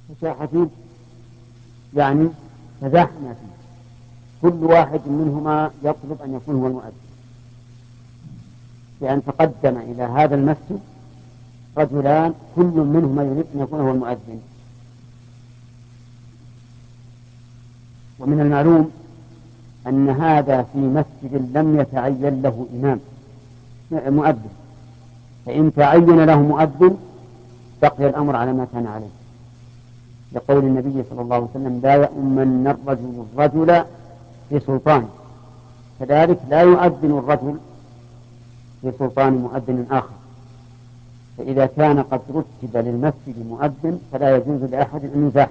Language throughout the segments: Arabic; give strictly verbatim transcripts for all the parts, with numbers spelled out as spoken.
فشاح فيه يعني تزاحم فيه، كل واحد منهما يطلب أن يكون هو المؤذن، بأن تقدم إلى هذا المسجد رجلان كل منهما يريد أن يكون هو المؤذن. ومن المعلوم أن هذا في مسجد لم يتعين له إمام مؤذن، فإن تعين له مؤذن بقي الأمر على ما كان عليه، لقول النبي صلى الله عليه وسلم: لا يؤمن الرجل الرجل في سلطان، كذلك لا يؤذن الرجل في سلطان مؤذن آخر. فإذا كان قد رتب للمسجد مؤذن فلا يجوز لأحد أن يزاحم،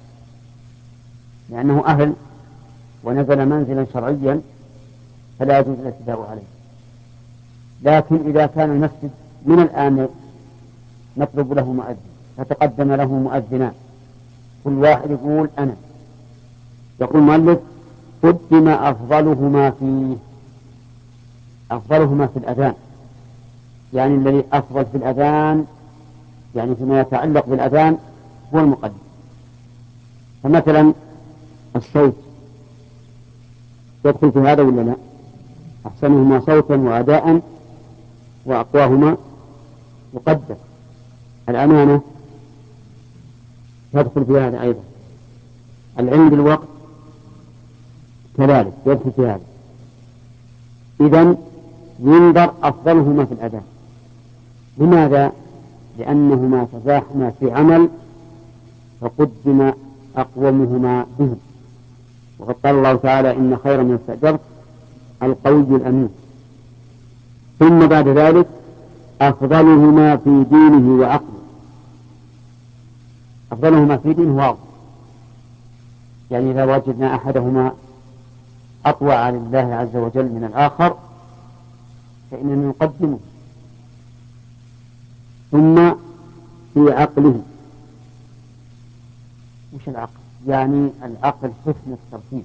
لأنه أهل ونزل منزلا شرعيا فلا يجوز الاعتداء عليه. لكن إذا كان المسجد من الآن نطلب له مؤذن، فتقدم له مؤذنان كل واحد يقول أنا، يقول المؤلف: قدم أفضلهما فيه، أفضلهما في الأذان، يعني الذي أفضل في الأذان يعني فيما يتعلق بالأذان هو المقدم. فمثلا الصوت يدخل في هذا ولا لا؟ أحسنهما صوتا وأداء وأقواهما يقدم. الأمانة يدخل في هذا أيضا. العلم بالوقت كذلك يدخل في هذا. إذن ينظر أفضلهما في الأذان. لماذا؟ لأنهما تزاحما في عمل فقدم أقومهما به. وقد قال الله تعالى: إن خير من استأجرت القوي الأمين. ثم بعد ذلك أفضلهما في دينه وعقله. أفضلهما في دينه وعقله، يعني إذا وجدنا أحدهما أطوع لله عز وجل من الآخر فإننا نقدمه. ثم في عقله. وش العقل؟ يعني العقل حسن الترتيب،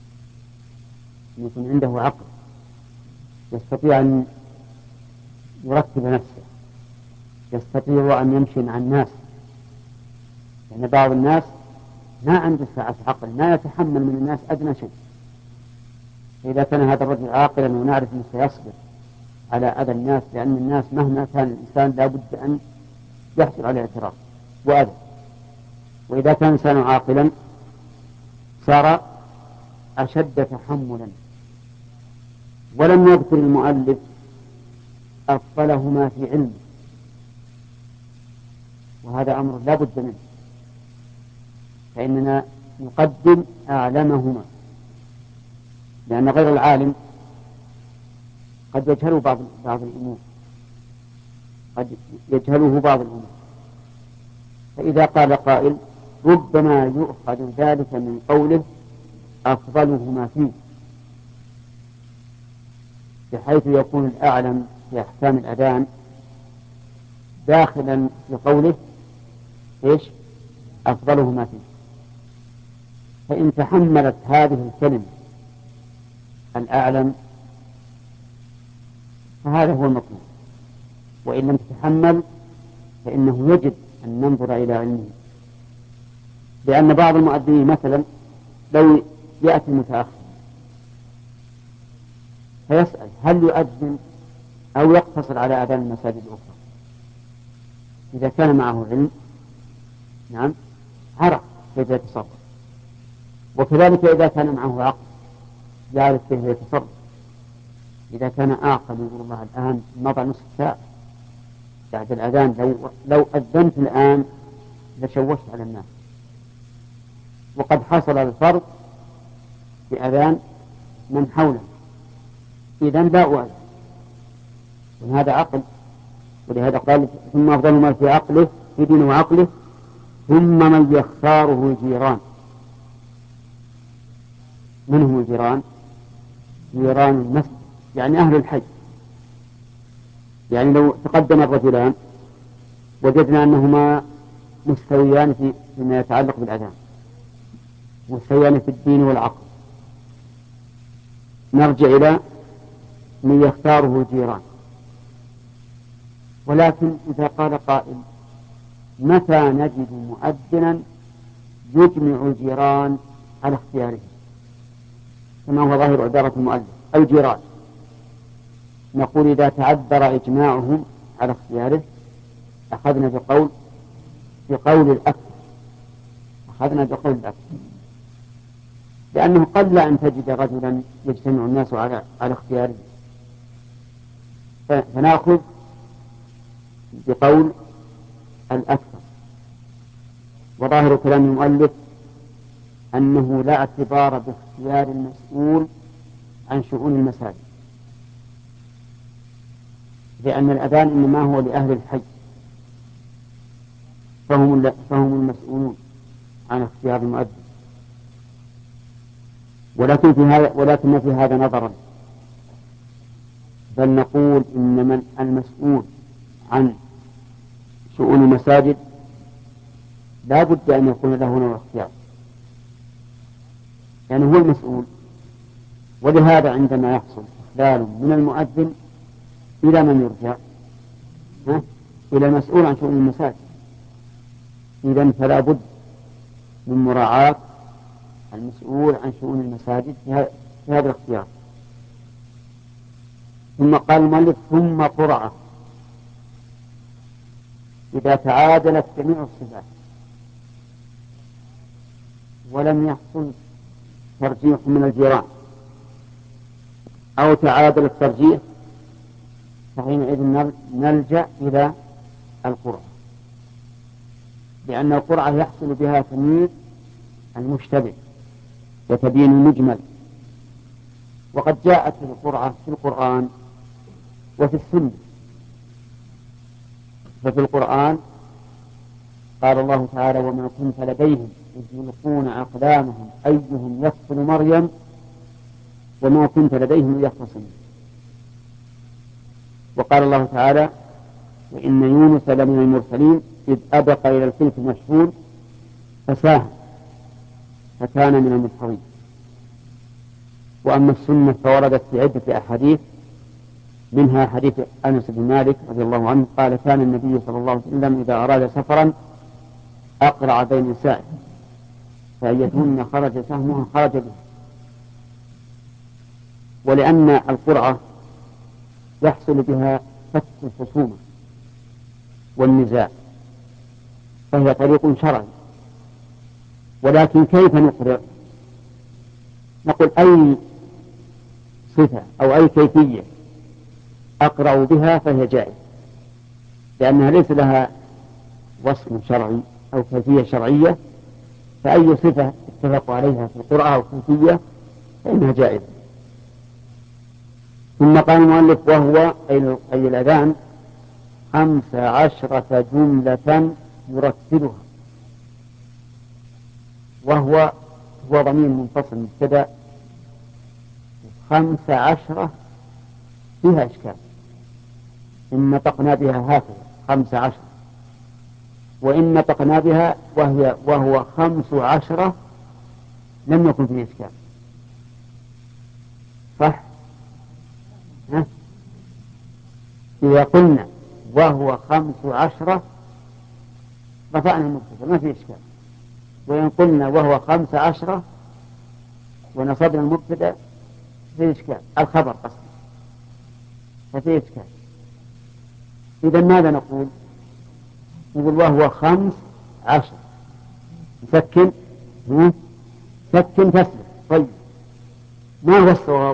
يكون عنده عقل يستطيع أن يرتب نفسه، يستطيع أن يمشي مع الناس، لأن يعني بعض الناس ما عنده سعة عقل، ما يتحمل من الناس أدنى شيء. فإذا كان هذا الرجل عاقلا ونعرف أنه سيصبر على أذى الناس، لأن الناس مهما كان الإنسان لا بد أن يحصل عليه اعتراض وأذى. وإذا كان إنسان عاقلا صار أشد تحملا. ولم يذكر المؤلف أفضلهما في علمه، وهذا أمر لا بد منه، فإننا نقدم أعلمهما، لأن غير العالم قد يجهله بعض بعض الأمور، قد يجهله بعض الأمور. فإذا قال قائل: ربما يؤخذ ذلك من قوله أفضلهما فيه، بحيث يكون الأعلم في أحكام الأذان داخلا في قوله إيش؟ أفضلهما فيه. فإن تحملت هذه الكلمة الأعلم فهذا هو المطلوب، وإن لم تتحمل فإنه يجب أن ننظر إلى علمه. لأن بعض المؤذنين مثلا لو يأتي متأخر فيسأل هل يؤذن أو يقتصر على أذان المساجد الأخرى. إذا كان معه علم نعم عرف كيف يتصرف، وكذلك إذا كان معه عقل يعرف كيف يتصرف. إذا كان أعقل يقول الله الآن مضى نصف ساعة بعد الأذان، لو, لو أذنت الآن لشوشت على الناس، وقد حصل الفرق بأذان من حوله، إذن لا أؤذن. وهذا عقل. ولهذا قال: ثم أفضل ما في عقله في دينه وعقله ثم من يختاره الجيران. من هم الجيران؟ جيران المسجد، يعني أهل الحي. يعني لو تقدم الرجلان وجدنا أنهما مستويان فيما يتعلق بالأذان، مستويان في الدين والعقل، نرجع إلى من يختاره الجيران. ولكن إذا قال قائل: متى نجد مؤذنا يجمع الجيران على اختياره كما هو ظاهر عبارة المؤلف أو جيران. نقول إذا تعذر إجماعهم على اختياره أخذنا بقول بقول الأكثر أخذنا بقول الأكثر لأنه قل أن تجد رجلا يجتمع الناس على على اختياره، فنأخذ بقول الأكثر. وظاهر كلام المؤلف أنه لا اعتبار باختيار المسؤول عن شؤون المساجد، لأن الأذان إنما هو لأهل الحي فهم فهم المسؤولون عن اختيار المؤذن. ولكن في هذا ولكن في هذا نظرا، بل نقول إن من المسؤول عن شؤون المساجد لا بد أن يكون له نوع اختيار، يعني هو المسؤول. ولهذا عندما يحصل إخلال من المؤذن إلى من يرجع؟ ها؟ إلى المسؤول عن شؤون المساجد. إذن فلا بد من مراعاة المسؤول عن شؤون المساجد في هذا الاختيار. ثم قال المؤلف ثم قرعة إذا تعادلت جميع الصفات ولم يحصل ترجيح من الجيران أو تعادل الترجيح فحينئذ نلجأ إلى القرعة، لأن القرعة يحصل بها تمييز المشتبه وتبيين المجمل. وقد جاءت القرعة في القرآن وفي السنة. ففي القرآن قال الله تعالى وما كنت لديهم إذ يلقون أقلامهم أيهم يكفل مريم وما كنت لديهم إذ يختصمون. وقال الله تعالى وإن يونس لمن المرسلين إذ أبق إلى الفلك المشحون فساهم فكان من المدحضين. وأما السنة فوردت في عدة أحاديث، منها حديث أنس بن مالك رضي الله عنه قال كان النبي صلى الله عليه وسلم إذا أراد سفرا أقرع بين نسائه فأيتهن خرج سهمها خرج به. ولأن القرعة يحصل بها فك الخصومة والنزاع فهي طريق شرعي. ولكن كيف نقرع؟ نقول أي صفة أو أي كيفية أقرأ بها فهي جائزة، لأنها ليس لها وصف شرعي أو كيفية شرعية، فأي صفة اتفقوا عليها في القرآن أو كيفية فإنها جائزة. ثم قال المؤلف وهو أي الأذان خمس عشرة جملة يرتبها، وهو هو ضمير منفصل مبتدأ. خمس عشرة فيها إشكال، إن نطقنا بها هكذا خمس عشرة، وإن نطقنا بها وهي وهو خمس عشرة لم يكن فيه إشكال، صح؟ ها؟ إذا قلنا وهو خمس عشرة رفعنا المبتدأ ما فيه إشكال، وإن قلنا وهو خمس عشرة ونصبنا المبتدأ فيه إشكال، الخبر قصدي ففيه إشكال. إذا ماذا نقول؟ نقول وهو خمس عشر سكن سكن تسلم. طيب ما هو الصواب؟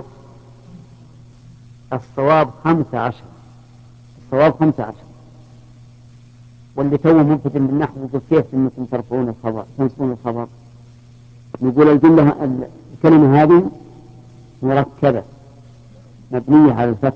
الصواب خمس عشر، الصواب خمس عشر. واللي توه مبتدئ من نحو يقول كيف انكم ترفعون الخبر تنصبون الخبر؟ نقول الجملة الكلمة هذه مركبة مبنية على الفتح،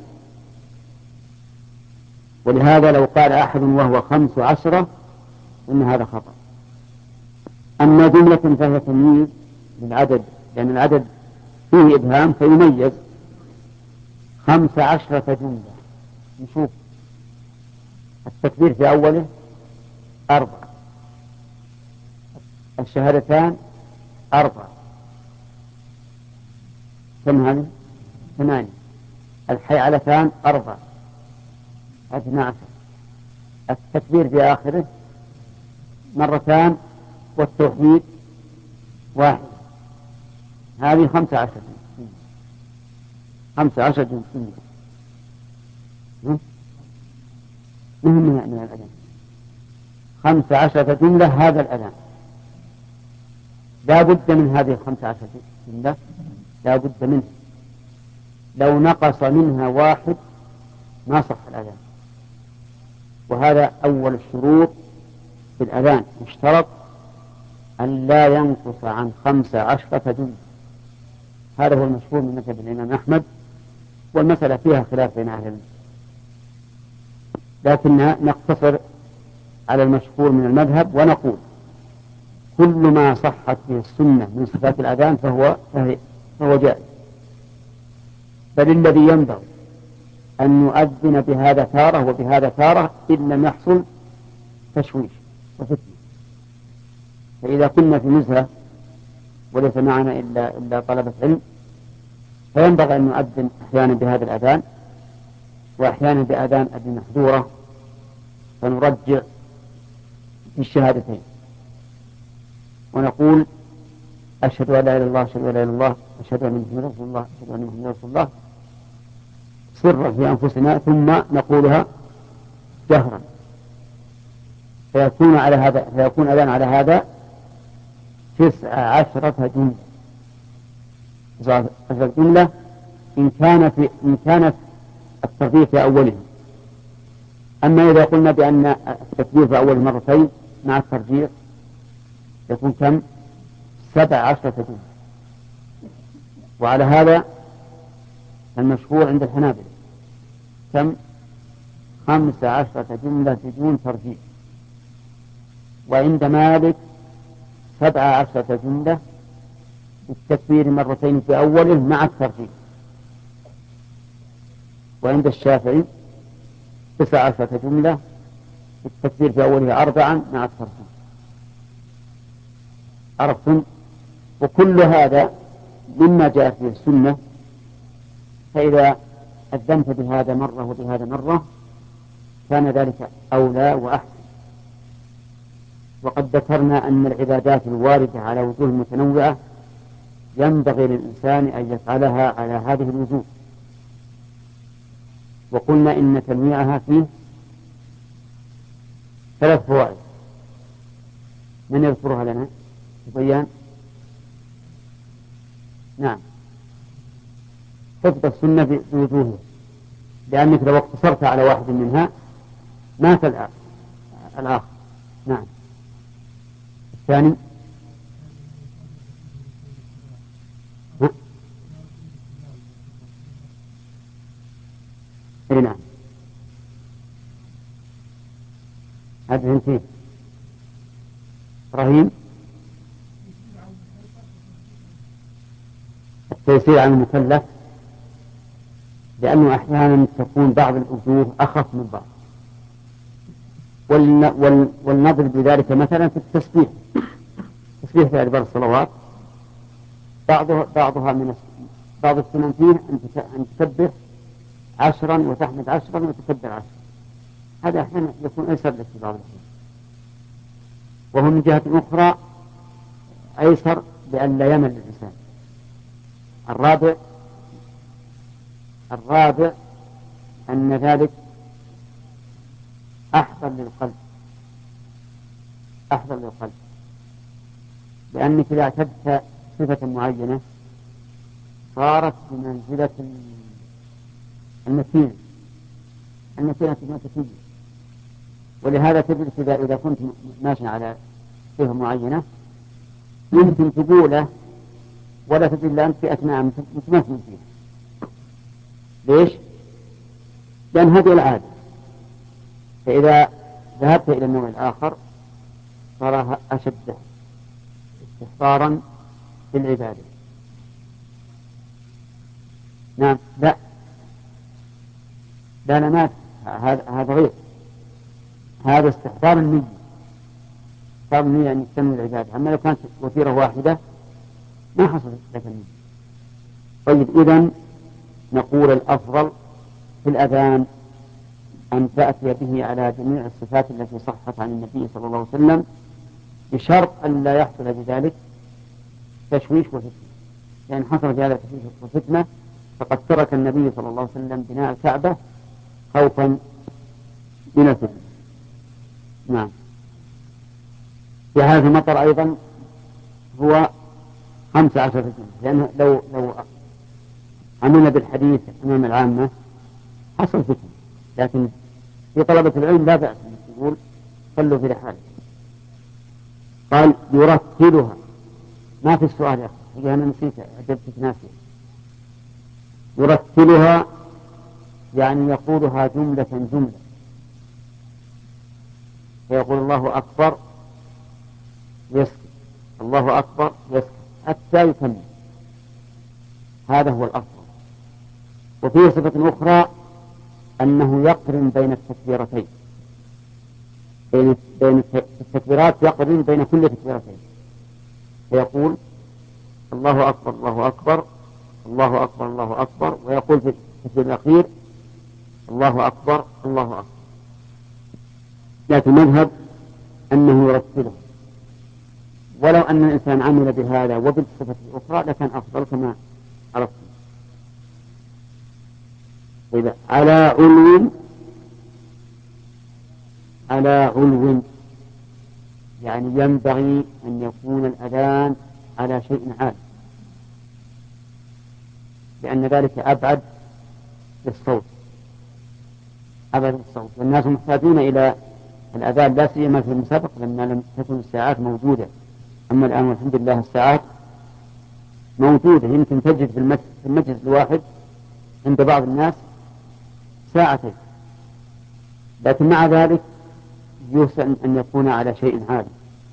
ولهذا لو قال أحد وهو خمس عشرة إن هذا خطأ. أما جملة فهي تمييز للعدد، لأن يعني العدد فيه إبهام فيميز. خمس عشرة جملة، نشوف التكبير في أوله أربع، الشهادتان أربع، كم هذه؟ ثمانية، الحيعلتان أربع، اثنا عشر، التكبير في آخره مرتان، والتوحيد واحد، هذه خمسة عشر جملة، خمسة عشر جملة مهم من الأذان، خمسة عشر جملة هذا الأذان، لا بد من هذه الخمسة عشر جملة، لا بد منه، لو نقص منها واحد ما صح الأذان. وهذا أول الشروط في الأذان، يشترط أن لا ينقص عن خمسة عشرة جملة. هذا هو المشهور من مذهب الإمام أحمد، والمسألة فيها خلاف بين أهل العلم، لكننا نقتصر على المشهور من المذهب ونقول كل ما صحت به السنة من صفات الأذان فهو فهو جائز، بل الذي ينبغي أن نؤذن بهذا تارة وبهذا تارة إن لم يحصل تشويش وفتنة. فإذا كنا في نزهة وليس معنا إلا إلا طلبة علم فينبغي أن نؤذن أحيانا بهذا الأذان وأحيانا بأذان أبي محذورة، فنرجع في الشهادتين ونقول أشهد أن لا إله إلا الله، أشهد أن لا إله إلا الله، أشهد أن محمدا رسول الله، أشهد أن محمدا رسول الله، سرا في أنفسنا، ثم نقولها جهرا، فيكون على هذا فيكون أذان على هذا تسع عشرة جملة، تسع عشرة جملة إن كان في إن كانت الترتيب في أوله. أما إذا قلنا بأن التكبير في أول مرتين مع الترجيع يكون كم؟ سبع عشرة جملة. وعلى هذا المشهور عند الحنابلة كم؟ خمس عشرة جملة بدون ترجيع. وعند مالك سبع عشرة جملة بالتكبير مرتين في أوله مع الترجيع. وعند الشافعي تسع عشرة جملة بالتكبير في أوله أربعا مع الترجيع. عرفتم؟ وكل هذا مما جاء في السنة، فإذا أذنت بهذا مرة وبهذا مرة كان ذلك أولى وأحسن. وقد ذكرنا أن العبادات الواردة على وجوه متنوعة ينبغي للإنسان أن يفعلها على هذه الوجوه، وقلنا إن تنويعها فيه ثلاث فوائد. من يذكرها لنا؟ بيان. نعم، حفظ السنة بوجوهها، لأنك لو اقتصرت على واحد منها مات الآخر. نعم. الثاني اي نعم، هذا انتهي. إبراهيم التيسير على المكلف، لأنه أحيانا تكون بعض الوجوه أخف من بعض، ولنضرب بذلك مثلا في التسبيح، التسبيح في أدبار الصلوات بعضها بعضها من بعض السنن فيه أن تسبح عشرا وتحمد عشرا وتكبر عشرا، هذا أحيانا يكون أيسر لك في بعض الأحيان. وهو من جهة أخرى أيسر لأن لا يمل الإنسان. الرابع الرابع أن ذلك أحضر للقلب، أحضر للقلب، لأنك إذا اعتدت صفة معينة صارت بمنزلة المتين المتينة المتين. ولهذا تجد إذا إذا كنت ماشي على صفة معينة يمكن تقوله ولا تجد إلا أنت في أثناء متمثل فيها. ليش؟ لأن هذه العادة. فإذا ذهبت إلى النوع الآخر صار أشد استحضارا للعبادة. نعم. لا لا لا ما هذا هذا غير، هذا استحضار النية، استحضار النية أن تتم العبادة. أما لو كانت وتيرة واحدة ما حصلت لك النية. طيب، إذن نقول الأفضل في الأذان أن تأتي به على جميع الصفات التي صحت عن النبي صلى الله عليه وسلم، بشرط أن لا يحصل بذلك تشويش وفتنة، لأن حصل في هذا التشويش وفتنة فقد ترك النبي صلى الله عليه وسلم بناء الكعبة خوفا من الفتنة. نعم. في هذا المطر أيضا هو خمس عشر فتنة، لأنه لو لو عملنا بالحديث أمام العامة حصل فتنة، لكن في طلبة العلم لا بأس أن يقول صلوا في رحالة. قال يرتلها، ما في السؤال يا أخي، أنا نسيت أجبت ناسي. يرتلها يعني يقولها جملة جملة، فيقول الله أكبر يسكت، الله أكبر يسكت حتى يكمل، هذا هو الأفضل. وفيه صفة أخرى أنه يقرن بين التكبيرتين، بين بين التكبيرات يقرن بين كل تكبيرتين، فيقول الله أكبر الله أكبر الله أكبر الله أكبر، ويقول في التكبير الأخير الله أكبر الله أكبر. لكن المذهب أنه يرتله، ولو أن الإنسان عمل بهذا وبالصفة الأخرى لكان أفضل كما عرفت. إذا على علو، على علو يعني ينبغي أن يكون الأذان على شيء عال، لأن ذلك أبعد للصوت، أبعد للصوت، والناس محتاجون إلى الأذان لا سيما في المسابقة لما لم تكن الساعات موجودة. أما الآن والحمد لله الساعات موجودة، يمكن تجد في المجلس الواحد عند بعض الناس ساعتين، لكن مع ذلك يحسن أن يكون على شيء عالي.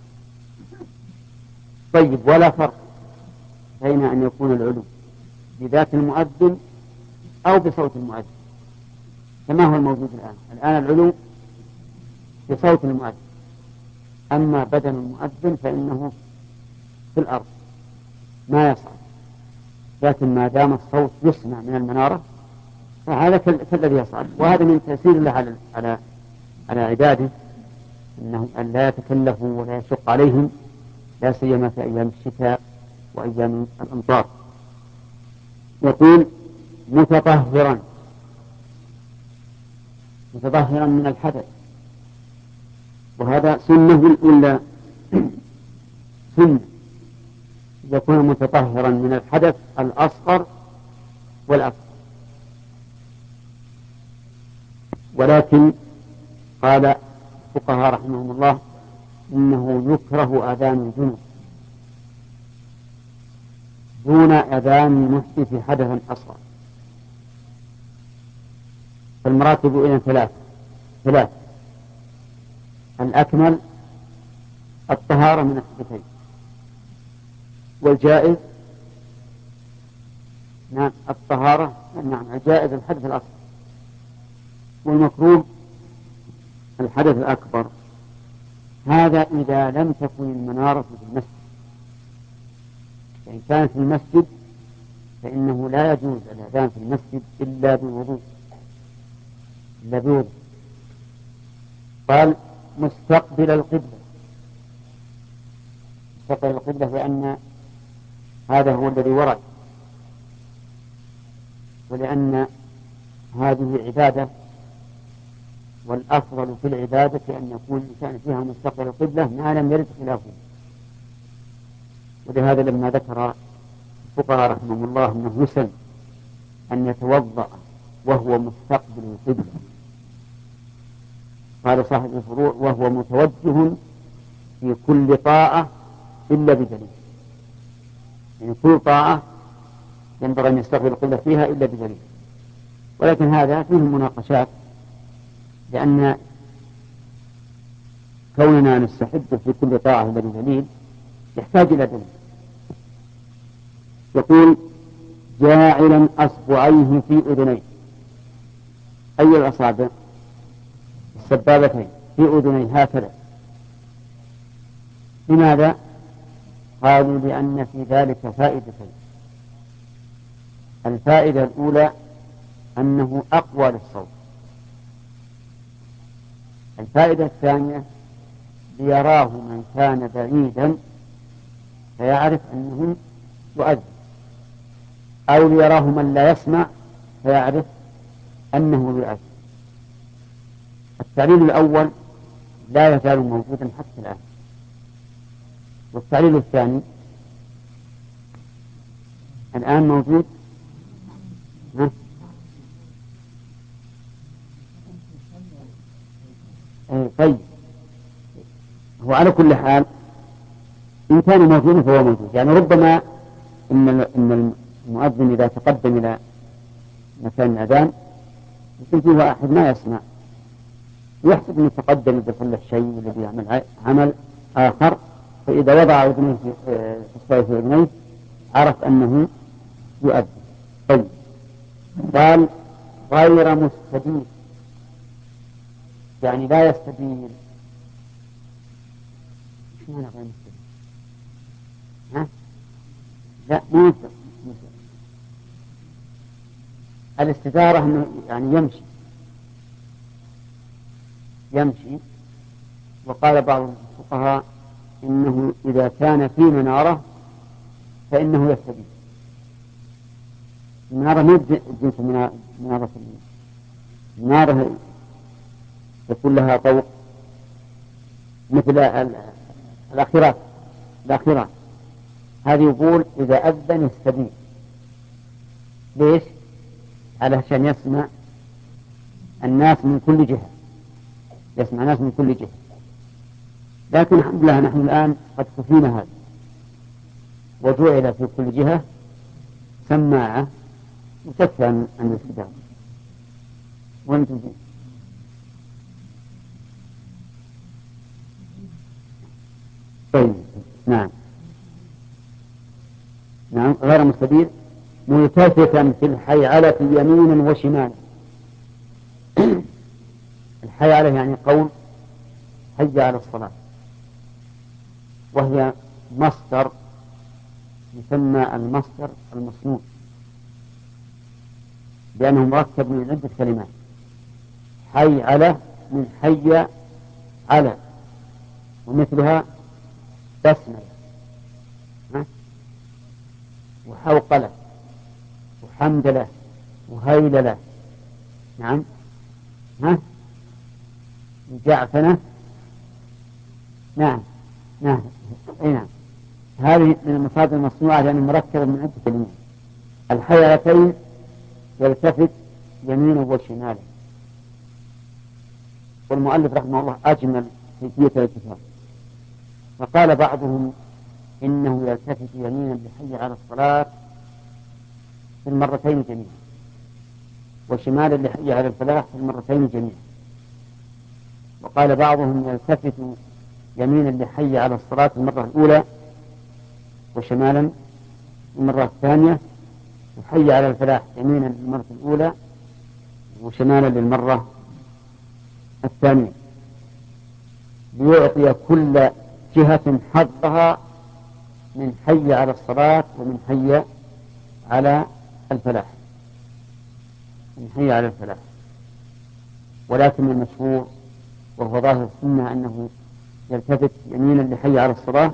طيب، ولا فرق بين أن يكون العلو بذات المؤذن أو بصوت المؤذن، كما هو الموجود الآن. الآن العلو بصوت المؤذن، أما بدن المؤذن فإنه في الأرض ما يصعد، لكن ما دام الصوت يسمع من المنارة فهذا كالذي يصعد. وهذا من تأثير الله على على على عباده، أنهم أن لا يتكلفوا ولا يشق عليهم، لا سيما في أيام الشتاء وأيام الأمطار. يقول متطهرا، متطهرا من الحدث، وهذا سنة ولا سنة يكون متطهرا من الحدث الأصغر والأكبر. ولكن قال الفقهاء رحمهم الله إنه يكره أذان الجنوب دون أذان المحدث حدثا أصغر. فالمراتب إلى ثلاث ثلاث الأكمل الطهارة من الحدثين، والجائز نعم الطهارة نعم الجائز الحدث الأصغر، والمكروه الحدث الأكبر. هذا إذا لم تكن المنارة في المسجد، فإن كانت في المسجد فإنه لا يجوز الأذان في المسجد إلا بوضوء إلا بوضوء. قال مستقبل القبلة، مستقبل القبلة لأن هذا هو الذي ورد، ولأن هذه عبادة، والأفضل في العبادة أن يكون الإنسان فيها مستقبل القبلة ما لم يرد خلافه. ولهذا لما ذكر الفقهاء رحمهم الله أنه يسن أن يتوضأ وهو مستقبل القبلة، قال صاحب الفروع وهو متوجه في كل طاعة إلا بدليل، يعني كل طاعة ينبغي أن يستقبل القبلة فيها إلا بدليل. ولكن هذا فيه مناقشات، لأن كوننا نستحب في كل طاعة إلا بدليل يحتاج إلى دليل. يقول جاعلا أصبعيه في أذنيه، أي الأصابع؟ السبابتين في أذنيه هكذا. لماذا؟ قالوا لأن في ذلك فائدتين. الفائدة الأولى أنه أقوى للصوت. الفائدة الثانية ليراه من كان بعيدا فيعرف أنهم يؤذن، أو ليراه من لا يسمع فيعرف أنه يؤذن. التعليل الأول لا يزال موجودا حتى الآن. والتعليل الثاني الآن موجود. ها؟ أي طيب، هو على كل حال إن كان موجودا فهو موجود. يعني ربما إن إن المؤذن إذا تقدم إلى مكان الأذان يكون فيه واحد ما يسمع، يحسب أنه تقدم بكل شيء الذي يعمل عمل آخر، فإذا وضع أذنيه في إصبعه في أذنيه عرف أنه يؤذن. طيب، قال غير مستدير، يعني لا يستدير. ايش معنى غير مستدير؟ ها؟ لا، مو الاستدارة انه يعني يمشي يمشي وقال بعض الفقهاء انه اذا كان في منارة فانه يستدير. المنارة مو جنس منارة، المنارة يكون لها طوق مثل الأخيرات الأخيرات هذه، يقول إذا أذن يستدير. ليش؟ علشان يسمع الناس من كل جهة، يسمع الناس من كل جهة. لكن الحمد لله نحن الآن قد كفينا هذا، وجعل في كل جهة سماعة وتكفى عن الاستدامة. وانتم فيه. طيب، نعم نعم غير مستدير ملتفتا في الحيعلة يمينا وشمالا. الحيعلة يعني قول حي على الصلاة، وهي مصدر يسمى المصدر المصنوع لأنه مركب من عدة كلمات. حي على من حي على، ومثلها بسملة وحوقلة وحمدلة وهيللة. نعم ها جعفنة. نعم نعم اي نعم، هذه من المصادر المصنوعة لأنه مركب من عدة كلمات. الحيعلتين يلتفت يمينه وشماله. والمؤلف رحمه الله أجمل كيفية الالتفات، فقال بعضهم إنه يلتفت يمينا بحي على الصلاة في المرتين جميعا، وشمالا لحي على الفلاح في المرتين جميعا. وقال بعضهم يلتفت يمينا لحي على الصلاة في المرة الأولى، وشمالا المرة الثانية، وحي على الفلاح يمينا للمرة الأولى وشمالا للمرة الثانية، ليعطي كل جهة حظها من حي على الصلاة ومن حي على الفلاح من حي على الفلاح. ولكن المشهور وهو ظاهر السنة أنه يلتفت يمينا لحي على الصلاة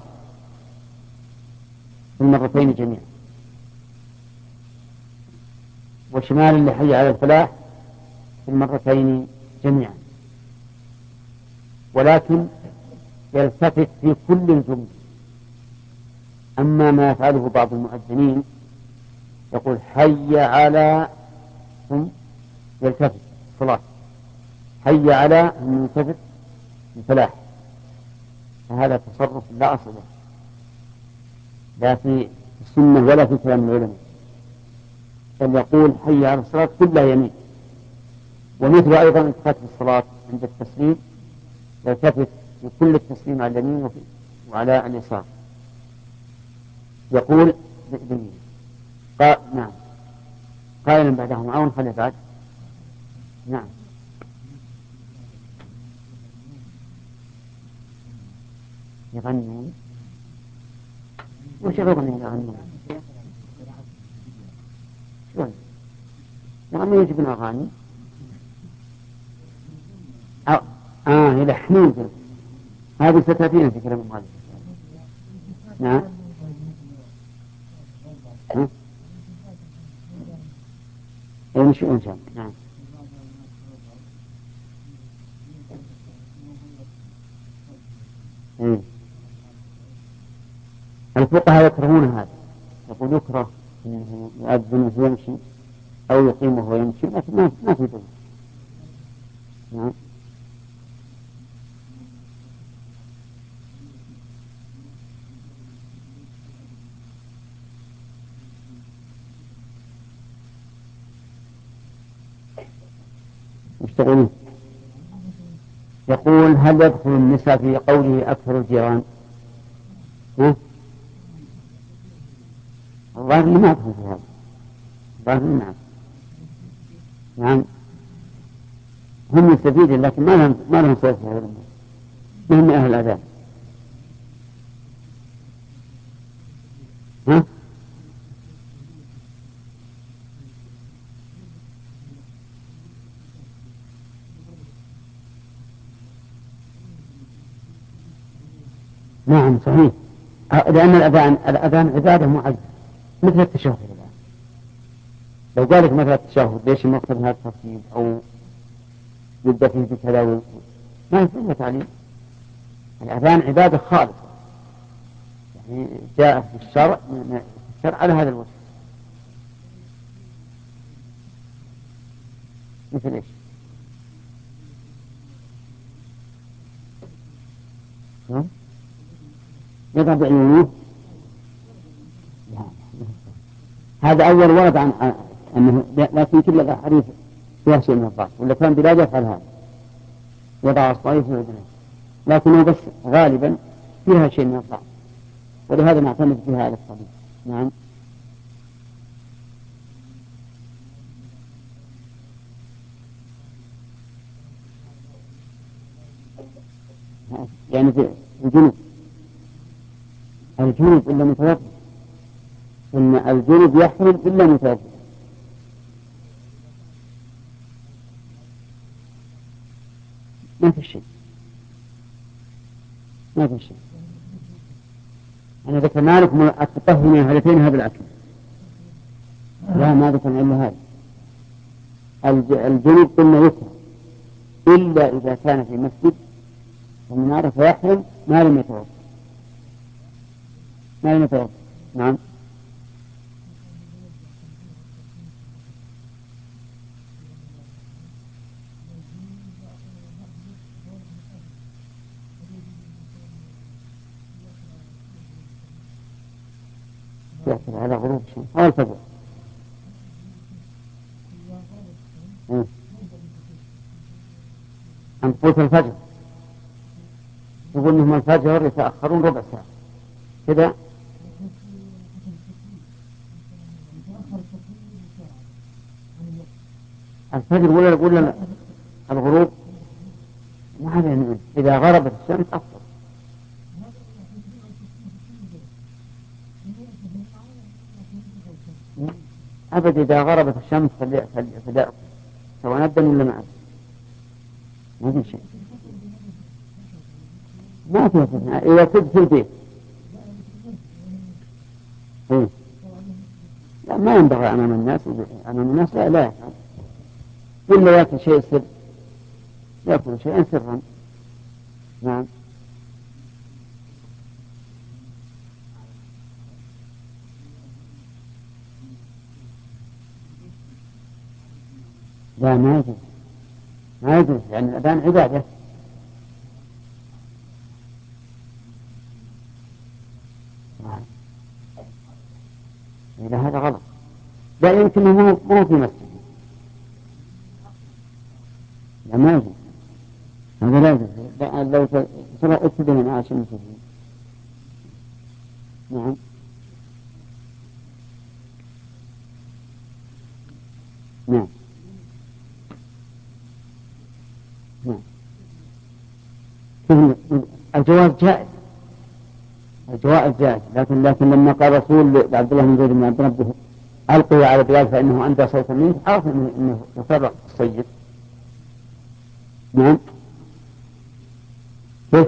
في المرتين جميعا، وشمالا لحي على الفلاح في المرتين جميعا، ولكن يلتفت في كل الجملة. أما ما يفعله بعض المؤذنين يقول حي على ثم يلتفت صلاة، حي على ثم يلتفت الفلاح، فهذا تصرف لا أصل له، لا في السنة ولا في كلام العلماء، بل يقول حي على الصلاة كلها يمين. ومثل أيضا التفات الصلاة عند التسليم يلتفت في كل التسليم على اليمين وعلى اليسار، يقول بيمين. قال نعم قائلا بعده معون خلي بعد. نعم يغنون. وش يغنون يغنون؟ شلون يغنون؟ يجيبون أغاني أو آه يلحنون. هذه ستأتينا في كلام المؤلف. نعم ها؟ يمشي إنسان. نعم. إيه. الفقهاء يكرهون هذا، يقول يكره أنه يؤذن وهو يمشي أو يقيم وهو يمشي، لكن ما ما في ضرر. نعم. مشتغلين. يقول هل يدخل النساء في قوله أكثر الجيران؟ ها؟ الظاهر ما يدخل في هذا، الظاهر نعم. نعم هم يستفيدون لكن ما لهم ما لهم صوت في هذا الأمر، هم أهل الأذان. ها؟ نعم صحيح، لأن الأذان الأذان عبادة معينة مثل التشهد الآن. لو قال لك مثل التشهد ليش المقصد هذا الترتيب أو يبدأ فيه بكذا ما يفهم تعليم. الأذان عبادة خالصة يعني جاء في الشرع الشرع على هذا الوجه. مثل إيش؟ يضع بعيونه. هذا أول ورد عن أنه، لكن كل الأحاديث فيها شيء من الضعف، ولا كان بلاد يفعل هذا يضع أصبعيه في أذنيه، لكنه بس غالبا فيها شيء من الضعف، ولهذا نعتمد بها على الصديق. نعم. يعني في الجنوب الجنوب إلا متوضئ، إن الجنوب يحرم إلا متوضئ. ما في شيء، ما في شيء. أنا ذكرنا لكم التطهر هذين هذا الأكل، لا ما ذكرنا إلا هذا. الجنوب قلنا يكره إلا إذا كان في مسجد ومنارة فيحرم ما لم يتوضأ، ما لم يتوضأ. نعم. يأكل على غروب الشمس أو الفجر. عن قوت الفجر يقول إنهم الفجر يتأخرون ربع ساعة كذا. الفجر ولا ولا الغروب ما عليه، إذا غربت الشمس أفضل. أبدا إذا غربت الشمس فلا سواء نبدأ ولا ما أبدا ما في شيء، ما في شيء إذا كنت في البيت. إيه؟ لا ما ينبغي أمام الناس، أمام الناس لا لا يفعل إلا يأكل شيء سر، يأكل شيئا سرا. نعم. لا ما يجوز، ما يجوز يعني الأذان عبادة. إذا هذا غلط لا يمكن مو مو في مسجد، لا ما يجوز هذا لا يجوز. لو ترى اتبعنا مع شيء مسجد. نعم. نعم. نعم. الجواز جائز، الجواز جائز، لكن لكن لما قال رسول لعبد الله بن زيد بن عبد ربه ألقي على بلال فإنه أندى صوتا منه، عرف أنه يفرق السيد. نعم. كيف؟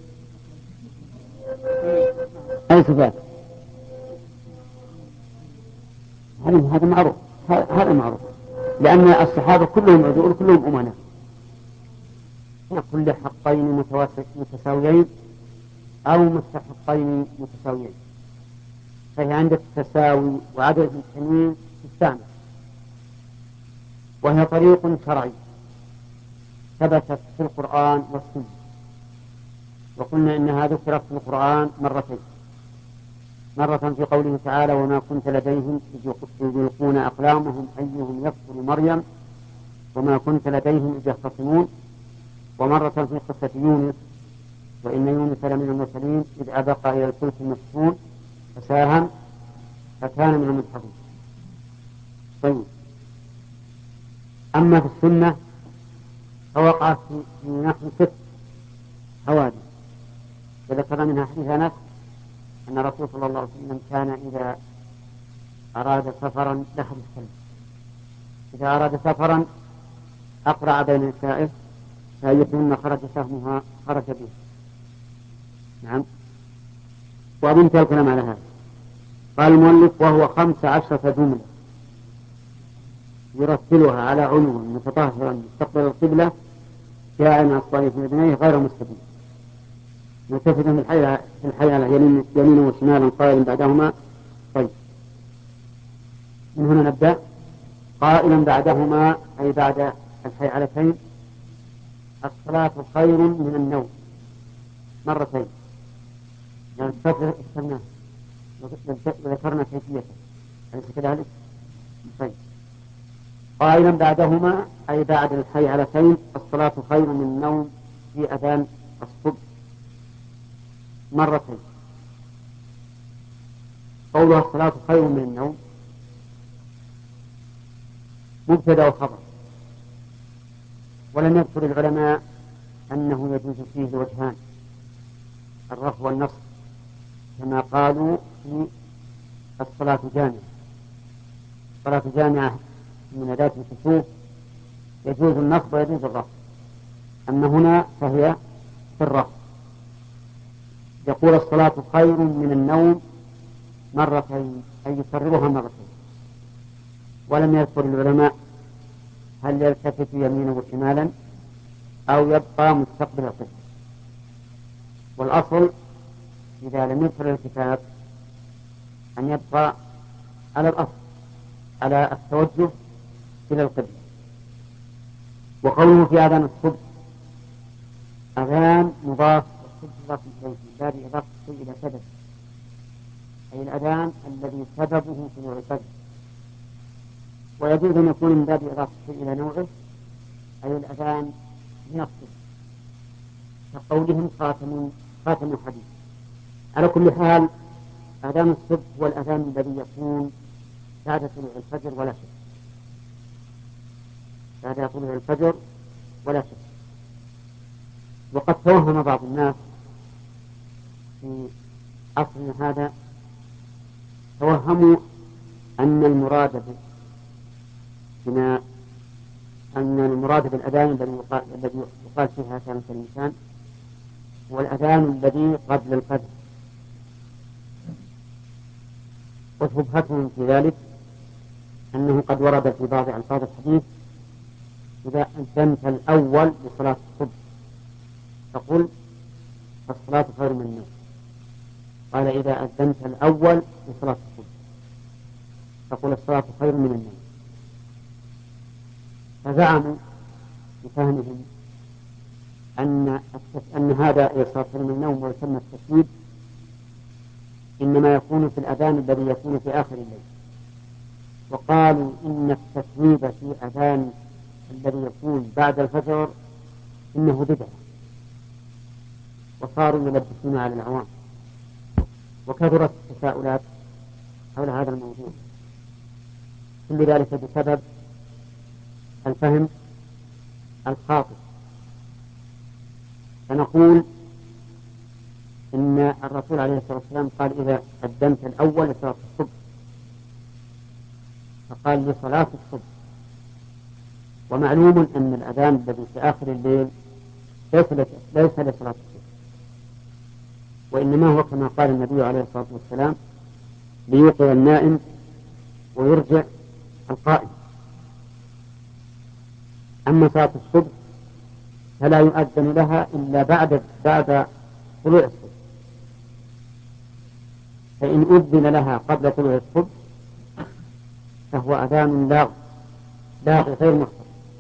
أي صفات؟ هذا معروف، هذا معروف، لأن الصحابة كلهم عدول كلهم أمناء، كل حقين متساويين أو مستحقين متساويين، فهي عند التساوي وعدد السنين تستعمل، وهي طريق شرعي ثبتت في القرآن والسنة. وقلنا إنها ذكرت في القرآن مرتين، مرة في قوله تعالى وما كنت لديهم إذ يلقون أقلامهم أيهم يكفر مريم وما كنت لديهم إذ يختصمون، ومرة في قصة يونس وإن يونس لمن المرسلين إذ أبق إلى الفلك المشحون فساهم فكان من المدحضين. طيب، أما في السنة فوقعت في نحو ست حوادث، وذكر منها حديث أنس أن الرسول صلى الله عليه وسلم كان إذا أراد سفرا دخل السلم، إذا أراد سفرا أقرع بين نسائه فأيهن خرج سهمها خرج به. نعم. وأظن الكلام على هذا. قال المؤلف وهو خمس عشرة جملة يرتلها على عنوان متطهرا مستقبل القبلة جاعلا أصبعيه في أذنيه غير مستقيم ملتفتا في الحياة يمينا وشمالا قائلا بعدهما. طيب، من هنا نبدأ. قائلا بعدهما أي بعد الحيعلتين الصلاة خير من النوم مرتين، يعني استثناء وذكرنا كيفيته، أليس كذلك؟ طيب، قائلا بعدهما أي بعد الحيعلتين الصلاة خير من النوم في أذان الصبح مرتين. قولها الصلاة خير من النوم مبتدأ وخبر، ولم يذكر العلماء أنه يجوز فيه وجهان الرفع والنصب كما قالوا في الصلاة جامعة. الصلاة جامعة من أداة الكسوف يجوز النصب ويجوز الرفع، أما هنا فهي في الرفع. يقول الصلاة خير من النوم مرتين أي يكررها مرتين، ولم يذكر العلماء هل يلتفت يمينا وشمالا أو يبقى مستقبل القبلة. والأصل إذا لم يذكر الكتاب أن يبقى على الأصل على التوجه إلى القبلة. وقوله في أذان الصبح أذان مضاف والصبح إليه من باب إضافة الشيء إلى سبب، أي الأذان الذي سببه طلوع الفجر، ويجوز أن يكون من باب إضافة الشيء إلى نوعه أي الأذان نفسه كقولهم خاتم خاتم الحديث. على كل حال أذان الصبح هو الأذان الذي يكون بعد طلوع الفجر ولا شك، بعد طلوع الفجر ولا شك. وقد توهم بعض الناس في عصرنا هذا، توهموا أن المراد بما أن المراد بالأذان الذي يقال, الذي يقال فيها كلمة الإنسان هو الأذان الذي قبل الفجر، وشبهتهم في ذلك أنه قد ورد في بعض ألفاظ الحديث إذا أذنت الأول لصلاة الصبح فقل الصلاة خير من النوم. قال إذا أذنت الأول لصلاة الصبح فقل الصلاة خير من النوم. فزعموا بفهمهم أن أن هذا الصلاة خير من النوم ويسمى التشديد إنما يكون في الأذان الذي يكون في آخر الليل، وقالوا إن التسويب في أذان الذي يكون بعد الفجر إنه بدعة، وصاروا يلبسون على العوام، وكثرت التساؤلات حول هذا الموضوع، كل ذلك بسبب الفهم الخاطئ. فنقول إن الرسول عليه الصلاة والسلام قال إذا قدمت الأول لصلاة الصبح فقال لصلاة الصبح، ومعلوم أن الأذان الذي في آخر الليل ليس لصلاة الصبح، وإنما هو كما قال النبي عليه الصلاة والسلام ليوقظ النائم ويرجع القائم. أما صلاة الصبح فلا يؤذن لها إلا بعد بعد طلوع الصبح، فإن أذن لها قبل طلوع الصبح فهو أذان لاغ لاغ غير محترم،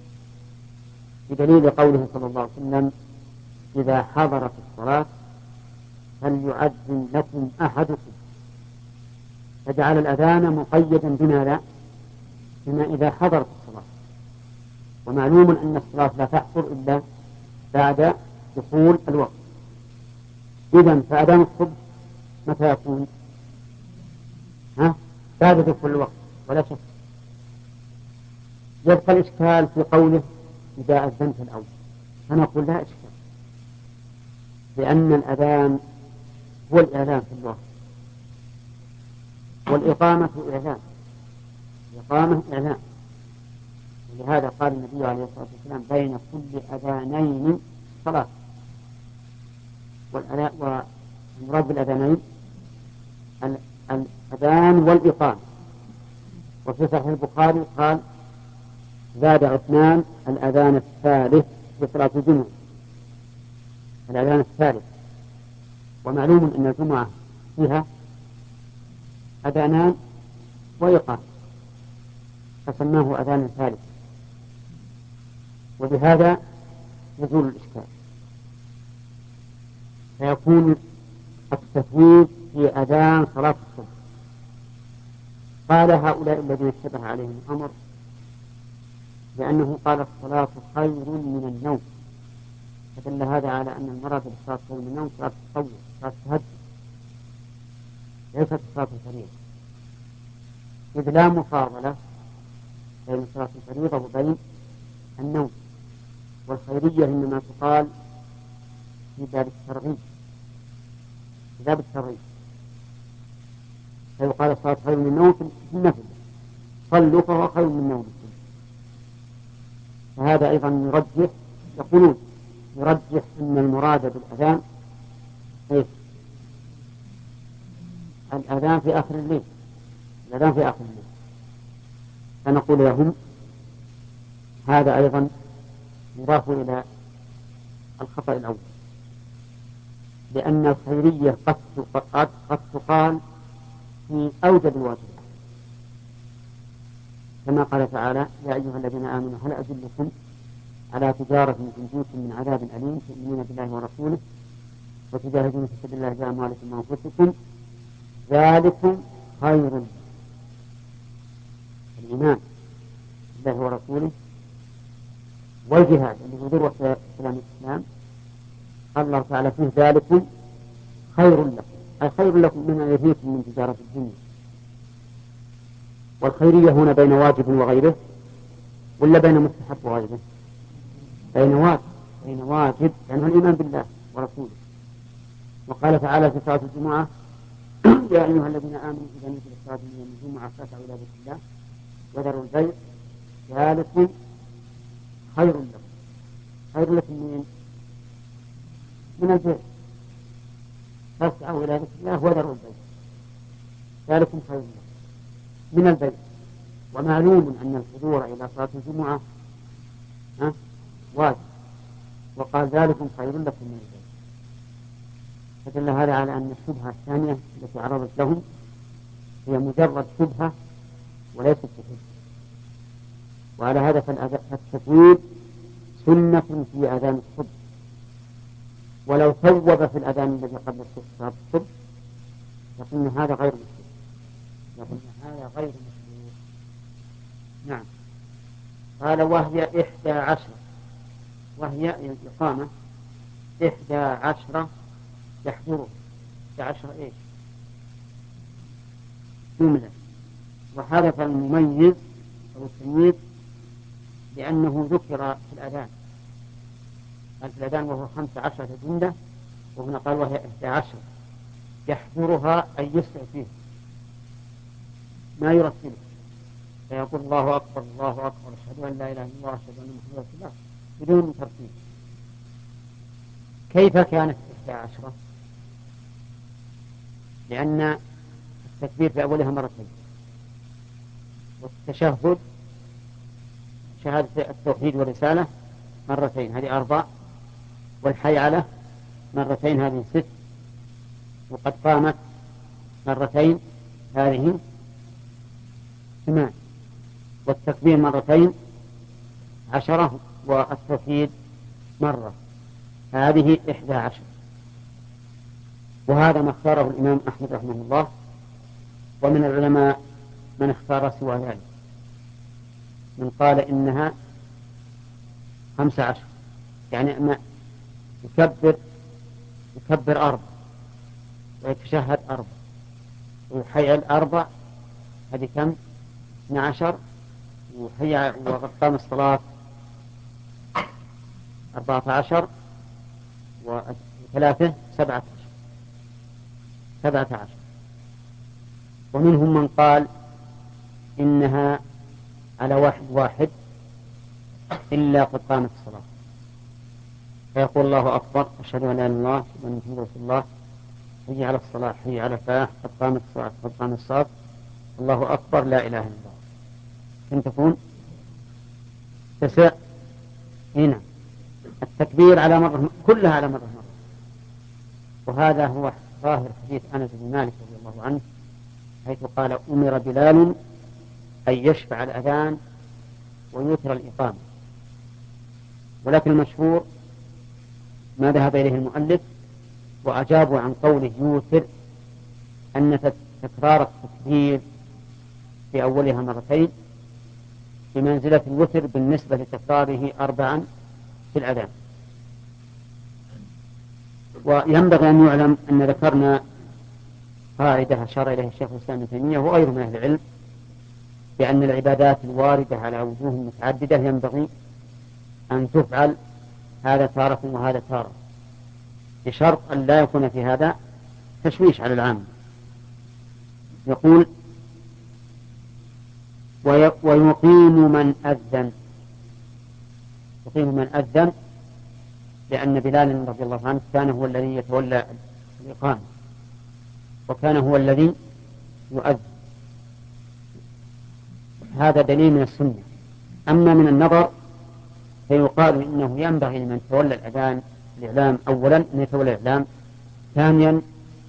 بدليل قوله صلى الله عليه وسلم: إذا حضرت الصلاة فليؤذن لكم أحدكم، فجعل الأذان مقيدا بما لا بما إذا حضرت الصلاة. ومعلوم أن الصلاة لا تحصل إلا بعد دخول الوقت. إذن فأذان الصبح متى يكون؟ ها؟ بعد دخول الوقت ولا شك. يبقى الإشكال في قوله إذا أذنت الأول، فنقول لا إشكال، لأن الأذان هو الإعلان في الوقت، والإقامة إعلان، الإقامة إعلان. ولهذا قال النبي عليه الصلاة والسلام: بين كل أذانين صلاة. والمراد بالأذانين الأذان والإقامة. وفي صحيح البخاري قال: زاد عثمان الأذان الثالث في صلاة الجمعة، الأذان الثالث. ومعلوم أن الجمعة فيها أذانان وإقامة، فسماه أذان ثالث، وبهذا يزول الإشكال، فيكون التفويض في أذان صلاة الصبح. قال هؤلاء الذين اشتبه عليهم الأمر لأنه قال: الصلاة خير من النوم، فدل هذا على أن المراد بالصلاة خير من النوم صلاة التطوع، صلاة التهجد، ليست صلاة الفريضة، إذ لا مفاضلة بين صلاة الفريضة وبين النوم. والخيرية إنما تقال في باب الترغيب، في باب الترغيب فيقال الصلاة خير من النوم في النفل، صلوا فهو خير من النوم. فهذا أيضا يرجح، يقولون يرجح أن المراد بالأذان إيه؟ الأذان في آخر الليل، الأذان في آخر الليل. فنقول لهم هذا أيضا يضاف إلى الخطأ الأول، لأن الخيرية قد قد تقال في أوجب الواجبات، كما قال تعالى: يا أيها الذين آمنوا هل أدلكم على تجارة تنجيكم من عذاب أليم تؤمنون بالله ورسوله وتجاهدون في سبيل الله بأموالكم وأنفسكم ذلكم خير. الإيمان بالله ورسوله والجهاد اللي هو ذروة سلام الإسلام، قال الله تعالى فيه: ذلكم خير لكم، أي خير لكم مما يلهيكم من تجارة الدنيا. والخيرية هنا بين واجب وغيره ولا بين مستحب وغيره؟ بين واجب، بين واجب لأنه الإيمان بالله ورسوله. وقال تعالى في صلاة الجمعة: يا أيها الذين آمنوا إذا نودي للصلاة من يوم الجمعة فاسعوا إلى ذكر الله وذروا البيع ذلكم خير لكم. خير لكم من من البيع، فاسعوا إلى ذكر الله وذروا البيع ذلكم خير لكم من البيع. ومعلوم أن الحضور إلى صلاة الجمعة أه؟ واجب، وقال: ذلكم خير لكم من البيع. فدل هذا على أن الشبهة الثانية التي عرضت لهم هي مجرد شبهة وليست بحجة. وعلى هذا فالتفويض سنة في أذان الصبح، ولو ثوب في الأذان الذي قبل صلاة الصبح لقلنا هذا غير مشروع، لقلنا هذا غير مشروع. نعم. قال: وهي إحدى عشرة، وهي الإقامة إحدى عشرة يحضره. إحدى عشرة إيش؟ جملة، وحذف المميز أو التمييز لأنه ذكر في الأذان، قال في الأذان وهو خمس عشرة جملة، وهنا قال وهي إحدى عشرة يحضرها أي يسرع فيه ما يرتبه، فيقول: الله أكبر الله أكبر أشهد أن لا إله إلا الله أشهد أن محمدا رسول الله بدون ترتيب. كيف كانت إحدى عشرة؟ لأن التكبير في أولها مرتين، والتشهد شهادة التوحيد والرسالة مرتين هذه أربع، والحيعلة مرتين هذه ست، وقد قامت مرتين هذه ثمان، والتكبير مرتين عشرة، والتوحيد مرة هذه إحدى عشر. وهذا ما اختاره الإمام أحمد رحمه الله، ومن العلماء من اختار سوى ذلك، من قال إنها خمس عشر، يعني ما يكبر يكبر أربع، ويتشهد أربع، ويحيل أربع، هذه كم؟ اثنى عشر، وهي وقام الصلاة أربعة عشر، وثلاثة سبعة عشر سبعة عشر. ومنهم من قال إنها على واحد واحد إلا قد قامت الصلاة، فيقول الله أكبر أشهد أن لا إله إلا الله وأن محمدا رسول الله، حي على الصلاة حي على الفلاح قد قامت الصلاة قد قامت الصلاة، الله أكبر لا إله إلا الله. كم تكون؟ تسع. هنا التكبير على مرة كلها على مرة مرة. وهذا هو ظاهر حديث أنس بن مالك رضي الله عنه، حيث قال أمر بلال أن يشفع الأذان ويوتر الإقامة. ولكن المشهور ما ذهب إليه المؤلف وأجابوا عن قوله يوتر أن تكرار التكبير في أولها مرتين بمنزلة الوتر بالنسبة لتكراره أربعا في الأذان. وينبغي أن يعلم أن ذكرنا قاعدة أشار إليها الشيخ الإسلام ابن تيمية وغيره من أهل العلم، بأن العبادات الواردة على وجوه متعددة ينبغي أن تفعل هذا تارة وهذا تارة، بشرط أن لا يكون في هذا تشويش على العام. يقول ويقيم من أذن، يقيم من أذن، لأن بلال رضي الله عنه كان هو الذي يتولى الإقامة، وكان هو الذي يؤذن. هذا دليل من السنة. أما من النظر فيقال إنه ينبغي لمن تولى الأذان الإعلام أولا أن يتولى الإعلام، ثانيا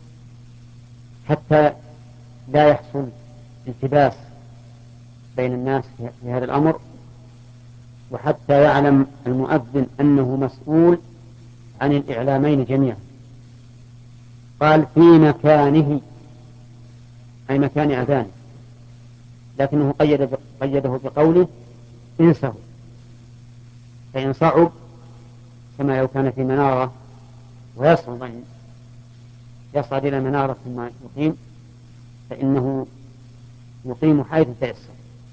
حتى لا يحصل التباس بين الناس في هذا الأمر، وحتى يعلم المؤذن أنه مسؤول عن الإعلامين جميعا. قال في مكانه أي مكان أذانه، لكنه قيد قيده بقوله إن سهل، فإن صعب كما لو كان في منارة ويصعد يصعد إلى منارة ثم يقيم، فإنه يقيم حيث تيسر.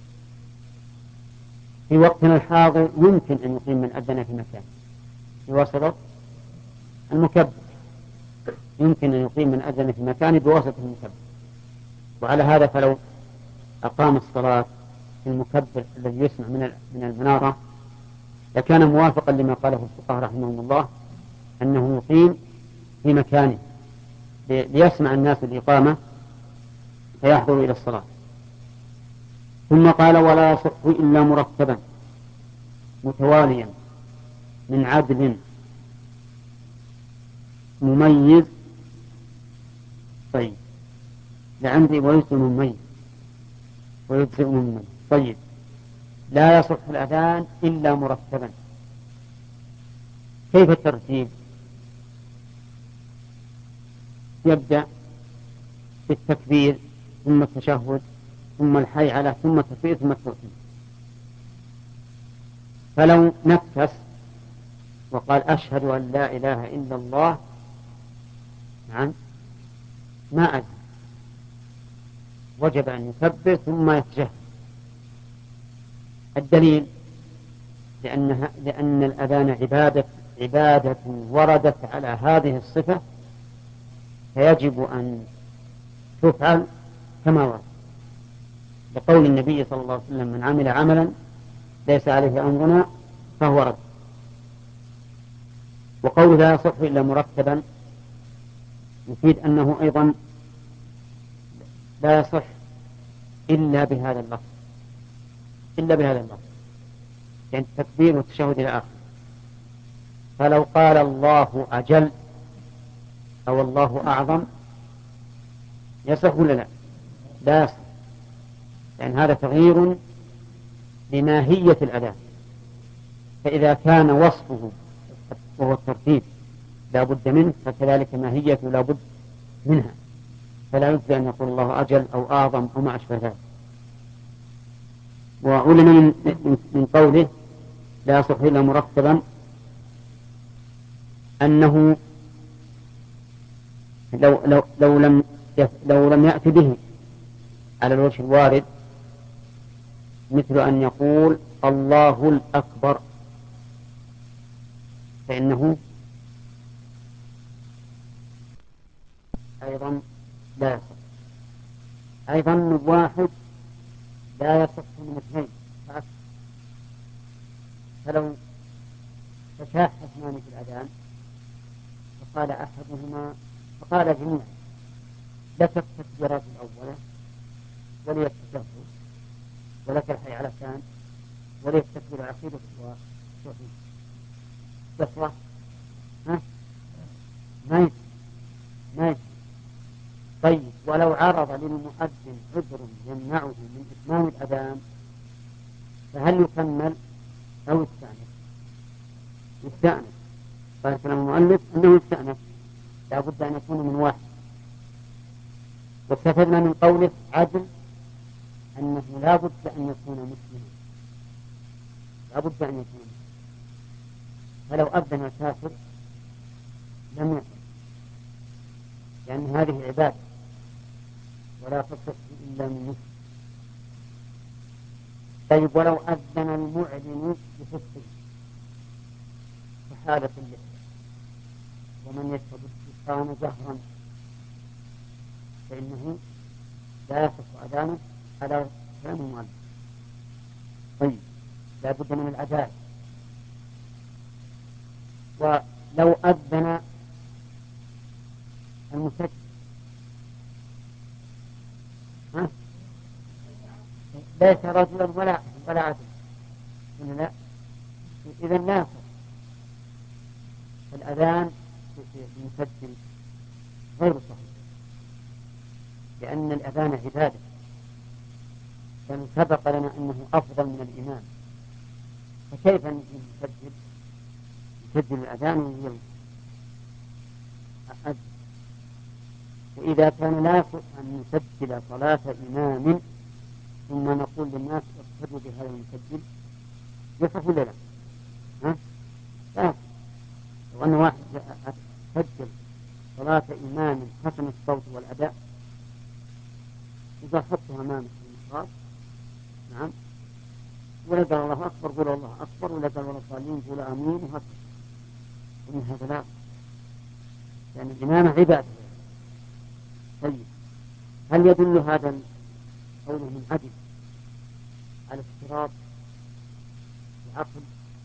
في وقتنا الحاضر يمكن أن يقيم من أذن في مكان بواسطة المكبر، يمكن أن يقيم من أذن في مكان بواسطة المكبر. وعلى هذا فلو أقام الصلاة في المكبر الذي يسمع من المنارة لكان موافقا لما قاله الفقهاء رحمهم الله أنه يقيم في مكانه ليسمع الناس الإقامة فيحضروا إلى الصلاة. ثم قال ولا يصح إلا مرتبا متواليا من عدل مميز. طيب لعندي ويجزئ مميز ويجزئ مميز. طيب لا يصح الأذان إلا مرتبا. كيف الترتيب؟ يبدأ بالتكبير ثم التشهد ثم الحيعلة ثم التكبير ثم التوحيد. فلو نكس وقال أشهد أن لا إله إلا الله نعم ما أذن، وجب أن يكبر ثم يتشهد. الدليل لأنها لأن الأذان عبادة عبادة وردت على هذه الصفة، فيجب أن تفعل كما ورد، بقول النبي صلى الله عليه وسلم من عمل عملا ليس عليه أمرنا فهو رد. وقول لا يصح إلا مرتبا يفيد أنه أيضا لا يصح إلا بهذا اللفظ إلا بهذا اللفظ، يعني التكبير والتشهد إلى آخره. فلو قال الله أجل أو الله أعظم يصح ولا لا؟ لا يصح، لأن يعني هذا تغيير لماهية الأذان، فإذا كان وصفه وهو الترتيب لا بد منه، فكذلك ماهيته لا بد منها، فلا يجزي أن يقول الله أجل أو أعظم أو ما أشبه ذلك. وعلم من, من قوله لا يصح إلا مرتبا أنه لو, لو, لو, لم لو لم يأتي به على الوجه الوارد، مثل أن يقول الله الأكبر، فإنه أيضا لا يصح. أيضا من واحد لا يصح من اثنين فأكثر، فلو تشاح اثنان في الأذان فقال أحدهما فقال جميعا لك التكبيرات الأولى ولي التشهد ولك الحي على الثاني ولي التكبير الأخير والتوحيد، يصلح؟ ها؟ ما يصلح. طيب ولو عرض للمؤذن عذر يمنعه من إتمام الأذان فهل يكمل أو يستأنف؟ يستأنف. قال كلام المؤلف أنه يستأنف، لا بد أن يكون من واحد. واستفدنا من قوله عدل أنه لا بد أن يكون مسلما، لا بد أن يكون مسلما، فلو أذن الكافر لم يكن، لأن هذه عبادة ولا تصح إلا من مسلم. طيب ولو أذن المعلن بفسقه فحالة اللحية ومن يشهد الدخان جهرا فإنه لا يصح أذانه على كلام المؤلف. طيب لا بد من العدالة. ولو أذن المسجد ها؟ ليس رجلا ولا ولا عدل، لا، إذا لا يصح. الأذان في المسجد غير صحيح، لأن الأذان عبادة، لأن سبق لنا أنه أفضل من الإمام، فكيف نسجل نسجل الأذان وهي أذن؟ وإذا كان لا يصح أن نسجل صلاة إمام ثم نقول للناس اقتدوا بهذا المسجل، يصح ولا لا؟ ها؟ لا. لو أن واحد سجل صلاة إمام حسن الصوت والأداء، إذا حطها أمامك في المحراب، نعم، ولا قال الله أكبر قول الله أكبر، ولا قال ولا الضالين قول آمين، وهكذا، ومن هذا لا، لأن الإمامة عبادة. طيب هل يدل هذا قوله من عدل على افتراض العقل؟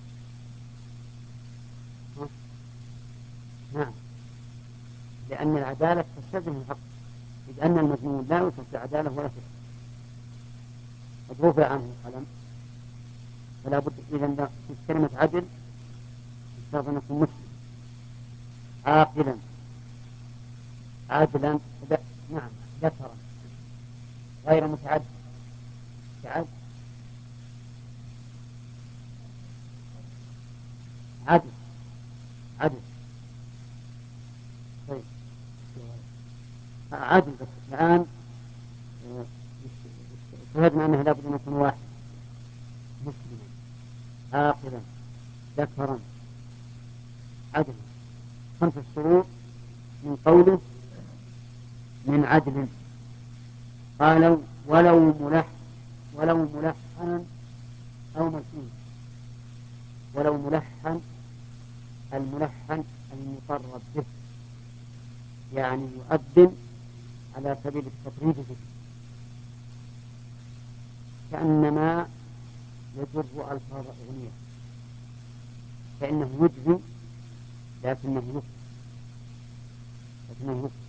نعم، لأن العدالة تستلزم الحق، إذ أن المجنون لا يوصف بعدالة ولا فقه، قد رفع عنه القلم، فلا بد إذا في كلمة عدل يفترض أن يكون مسلم عاقلا عادلا، نعم، ذكرا غير متعدد، تعد عدل عدل. طيب عدل، بس الآن استفدنا أنه لا بد أن يكون واحد مسلما عاقلا ذكرا عدلا، خمس الشروط من قوله من عدل. قالوا ولو ملح ولو ملحنا أو ملحونا. ولو ملحن، الملحن المطرب به، يعني يؤذن على سبيل التطريب به، كأنما يجر ألفاظ أغنية، فإنه يجزي لكنه يفسد لكنه يفسد.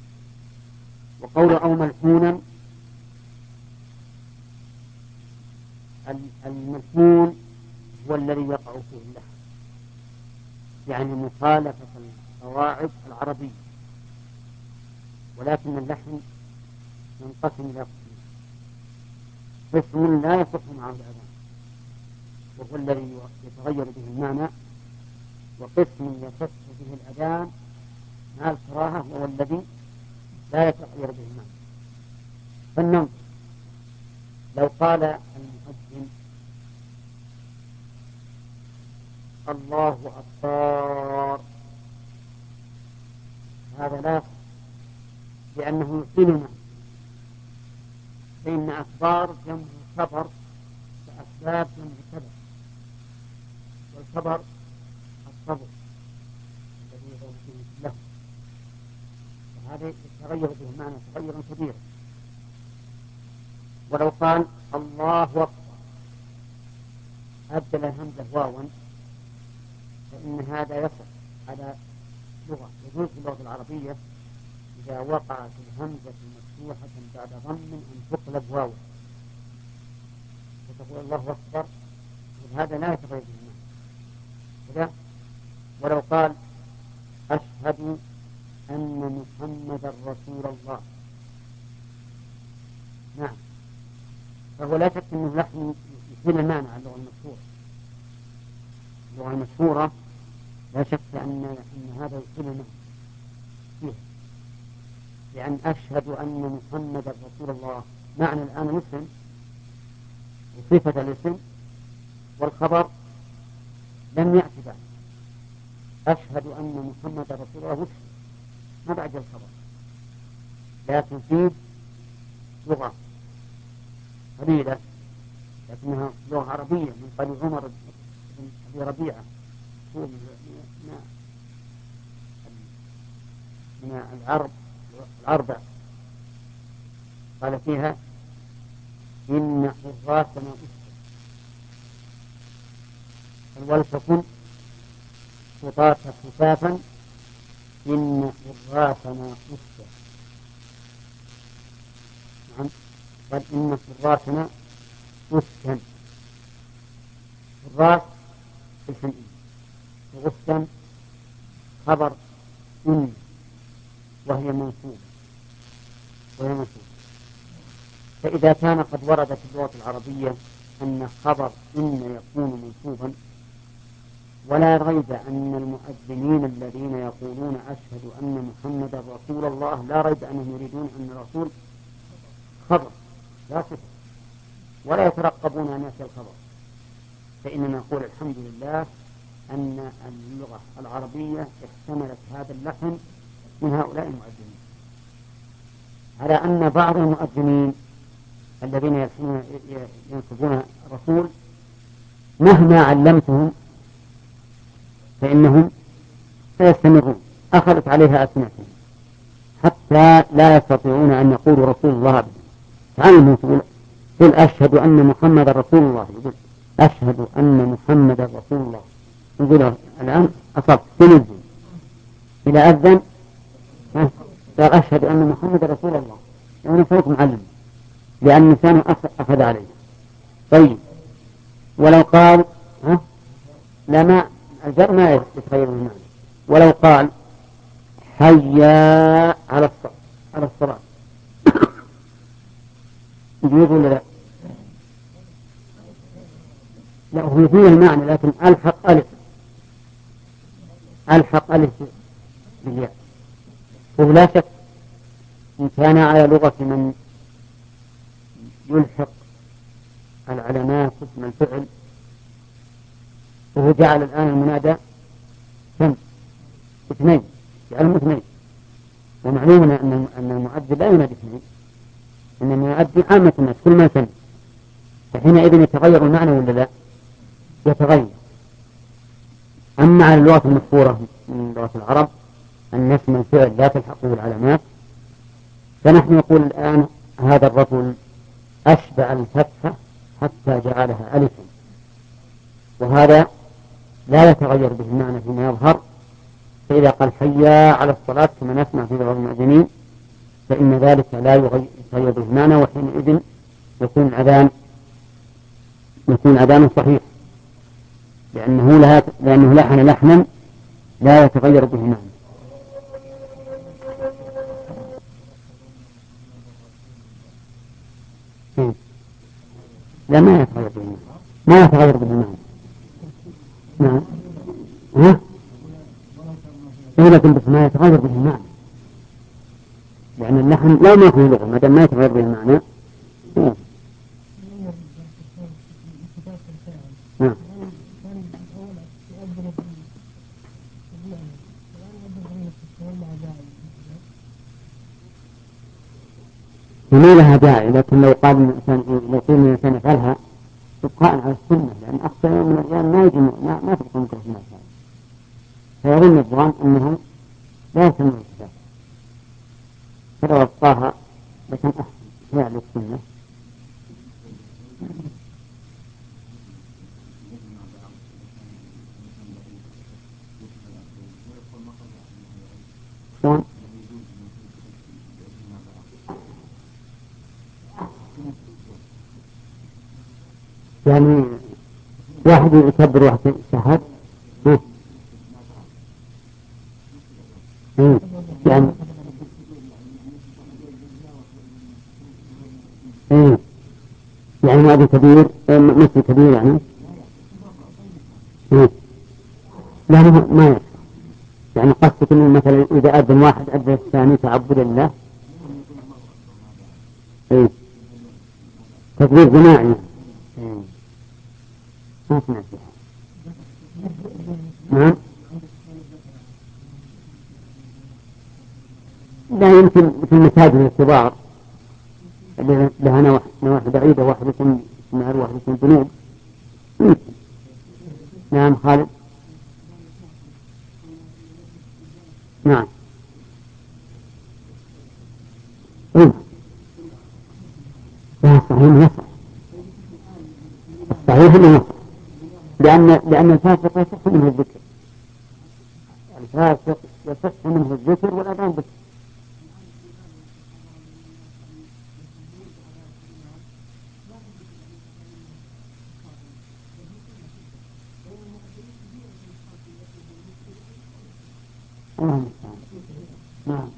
وقول أو ملحونا، الملحون هو الذي يقع فيه اللحن، يعني مخالفة القواعد العربية، ولكن اللحن ينقسم إلى قسمين: قسم لا يصح معه الأذان وهو الذي يتغير به المعنى، وقسم يصح به الأذان مع الكراهة وهو الذي لا يتغير به المعنى. فالنظر لو قال المؤذن الله أكبر هذا لا يصح، لأنه يحيل المعنى، فإن أكبار جمع كبر فأسباب جمع كبر، والكبر الصبر الذي يضع فيه له، وهذا يتغير به المعنى تغيرا كبيرا. ولو قال الله أكبر أبدل الهمزة واوا فإن هذا يصح على لغة، يجوز في اللغة العربية إذا وقعت الهمزة مفتوحة بعد ضم أن تقلب واوا فتقول الله أكبر، وهذا لا يتغير به المعنى. ولو قال أشهد أن محمدا رسول الله، نعم، فهو لا شك أنه لحن يحيل المعنى على اللغة المشهورة. اللغة المشهورة لا شك أن أن هذا يحيل المعنى فيها، لأن أشهد أن محمدا رسول الله معنى الآن الاسم وصفة الاسم والخبر لم يأتي بعد. أشهد أن محمدا رسول الله وش ما بعد الخبر، لكن فيه لغة قليلة لكنها لغة عربية من قبل عمر بن أبي ربيعة هو من من العرب الأربع، قال فيها إن حراسنا أسر ولتكن خطاة خفافا إن حراسنا أسر. نعم، قال إن حراسنا أسر، حراس اسم وغسل خبر إن وهي منصوبة وهي منصوبة. فإذا كان قد ورد في اللغة العربية أن خبر إن يكون منصوبا، ولا ريب أن المؤذنين الذين يقولون أشهد أن محمدا رسول الله لا ريب أنهم يريدون أن الرسول خبر لا صفة، ولا يترقبون أن يأتي الخبر. فإننا نقول الحمد لله أن اللغة العربية احتملت هذا اللحن من هؤلاء المؤذنين، على أن بعض المؤذنين الذين ينصبون الرسول مهما علمتهم فإنهم سيستمرون، أخذت عليها أسنتهم حتى لا يستطيعون أن يقولوا رسول الله أبدا. تعلموا قل أشهد أن محمد رسول الله، يقول أشهد أن محمد رسول الله، يقول الآن أصبت تنزل إلى أذن قال أشهد أن محمد رسول الله، يعني صوت معلم لأن لسانه أخذ عليه. طيب ولو قال ها لا ما الجر ما يتغير المعنى، ولو قال حيا على الصلاة على الصلاة يجوز ولا لا؟ لا، هو فيه المعنى لكن ألحق ألف ألحق ألف بالياء، ولا شك إن كان على لغة من يلحق العلامات اسم الفعل، وهو جعل الآن المنادى كم؟ اثنين، جعلهم اثنين، ومعلوم أن أن المؤذن لا ينادي اثنين، إنما يؤذن عامة الناس كل ما سمع، فحينئذ يتغير المعنى ولا لا؟ يتغير. أما على اللغة المشهورة من لغة العرب أن اسم الفعل لا تلحقه العلامات، فنحن نقول الآن هذا الرجل أشبع الفتحة حتى جعلها ألفا، وهذا لا يتغير به المعنى فيما يظهر. فإذا قال حيا على الصلاة كما نسمع في بعض المؤذنين فإن ذلك لا يتغير به المعنى، وحينئذ يكون الأذان يكون أذانه صحيح، لأنه لها لأنه لحن لحنا لا يتغير به المعنى. لا ما يتغير به المعنى، ما يتغير به المعنى. نعم. ها؟ إيه لكن بس ما يتغير به المعنى، لأن اللحن لا ما يكون لغة ما دام ما يتغير به المعنى. نعم. وما لها داعي، لكن لو قال الإنسان لو قيل الإنسان يفعلها إبقاء على السنة، لأن أخطر يوم من الأيام ما يجي ما ما تبقى مكره في المسألة، فيظن الظان أنه لا يسمى الكتاب، فلو أبقاها لكن أحسن فعل السنة. شلون؟ يعني واحد يكبر واحد يشهد. يعني ايه يعني ما ابي كبير مثل كبير يعني ايه لا ما يصح. يعني قصدك انه مثلا اذا اذن واحد اذن الثاني تعبد الله. ايه تكبير جماعي. ايه ما سمعت بها. نعم. لا يمكن في المساجد الكبار اللي لها نواحي بعيدة، واحدة شمال واحدة جنوب. نعم خالد. نعم. إيه. لا صحيح يصح، الصحيح انه يصح، لأن لأن الفاسق يصح منه الذكر، الفاسق يصح منه الذكر والأذان بك. نعم.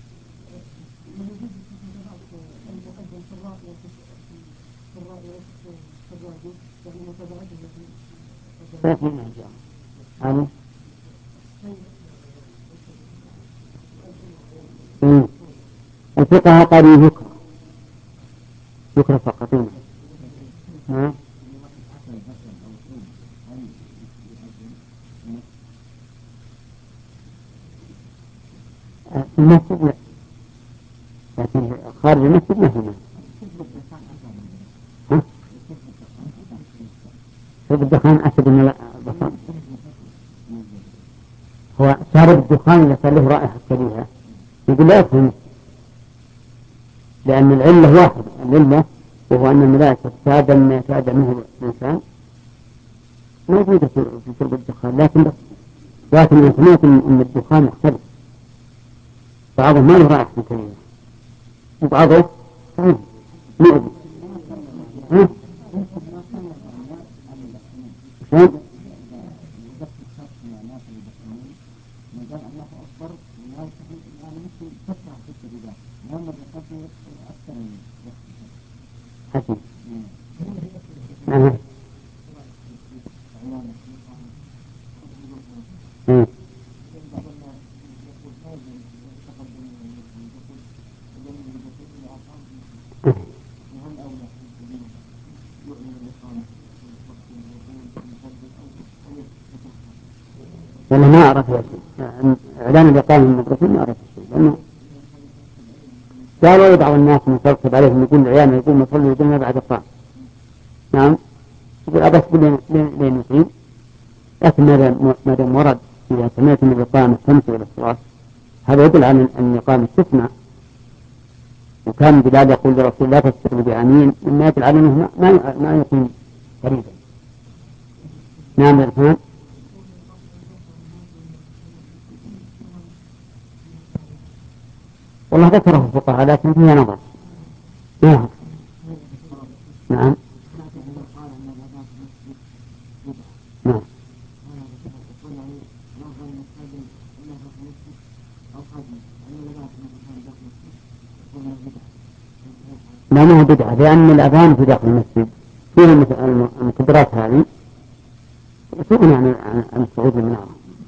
الفقه قالوا يكره يكره فقط. نعم. المسجد لا، لكن خارج المسجد ما هنا. ها؟ شرب الدخان أكد من البصر. هو شارب الدخان إذا كان له رائحة كريهة يقول لا يفهم، لأن العلة واحدة، العلة وهو أن الملائكة تتابع ما يتابع منه الإنسان ما يوجد في شرب الدخان. لكن بس لكن أنا سمعت أن الدخان يختلف، بعضه ما له رائحة كريهة وبعضه مؤذي. ها؟ شلون؟ حسن. نعم. والله ما أعرف يا شيء إعلان الإقامة من المدرسة، ما أعرف شيء، لأنه قالوا بعض الناس مترتب عليهم يقول العيال يقول مصلي يقول ما بعد الطعام. نعم. يقول أبس لين يقيم، لكن ما دام ورد إذا سمعت من الإقامة خمسة إلى الصلاة هذا يدل على أن الإقامة تسمع، وكان بلال يقول لرسول لا تستقبل بعامين مما يدل على أنه ما ما يقيم قريبا. نعم يا رحمن. والله ذكره الفقهاء لكن فيها نظر. نعم. نعم. لا ما هو بدعة، لأن الأذان في داخل المسجد فيها المقدرات هذه تغني عن عن الصعود للمنارة.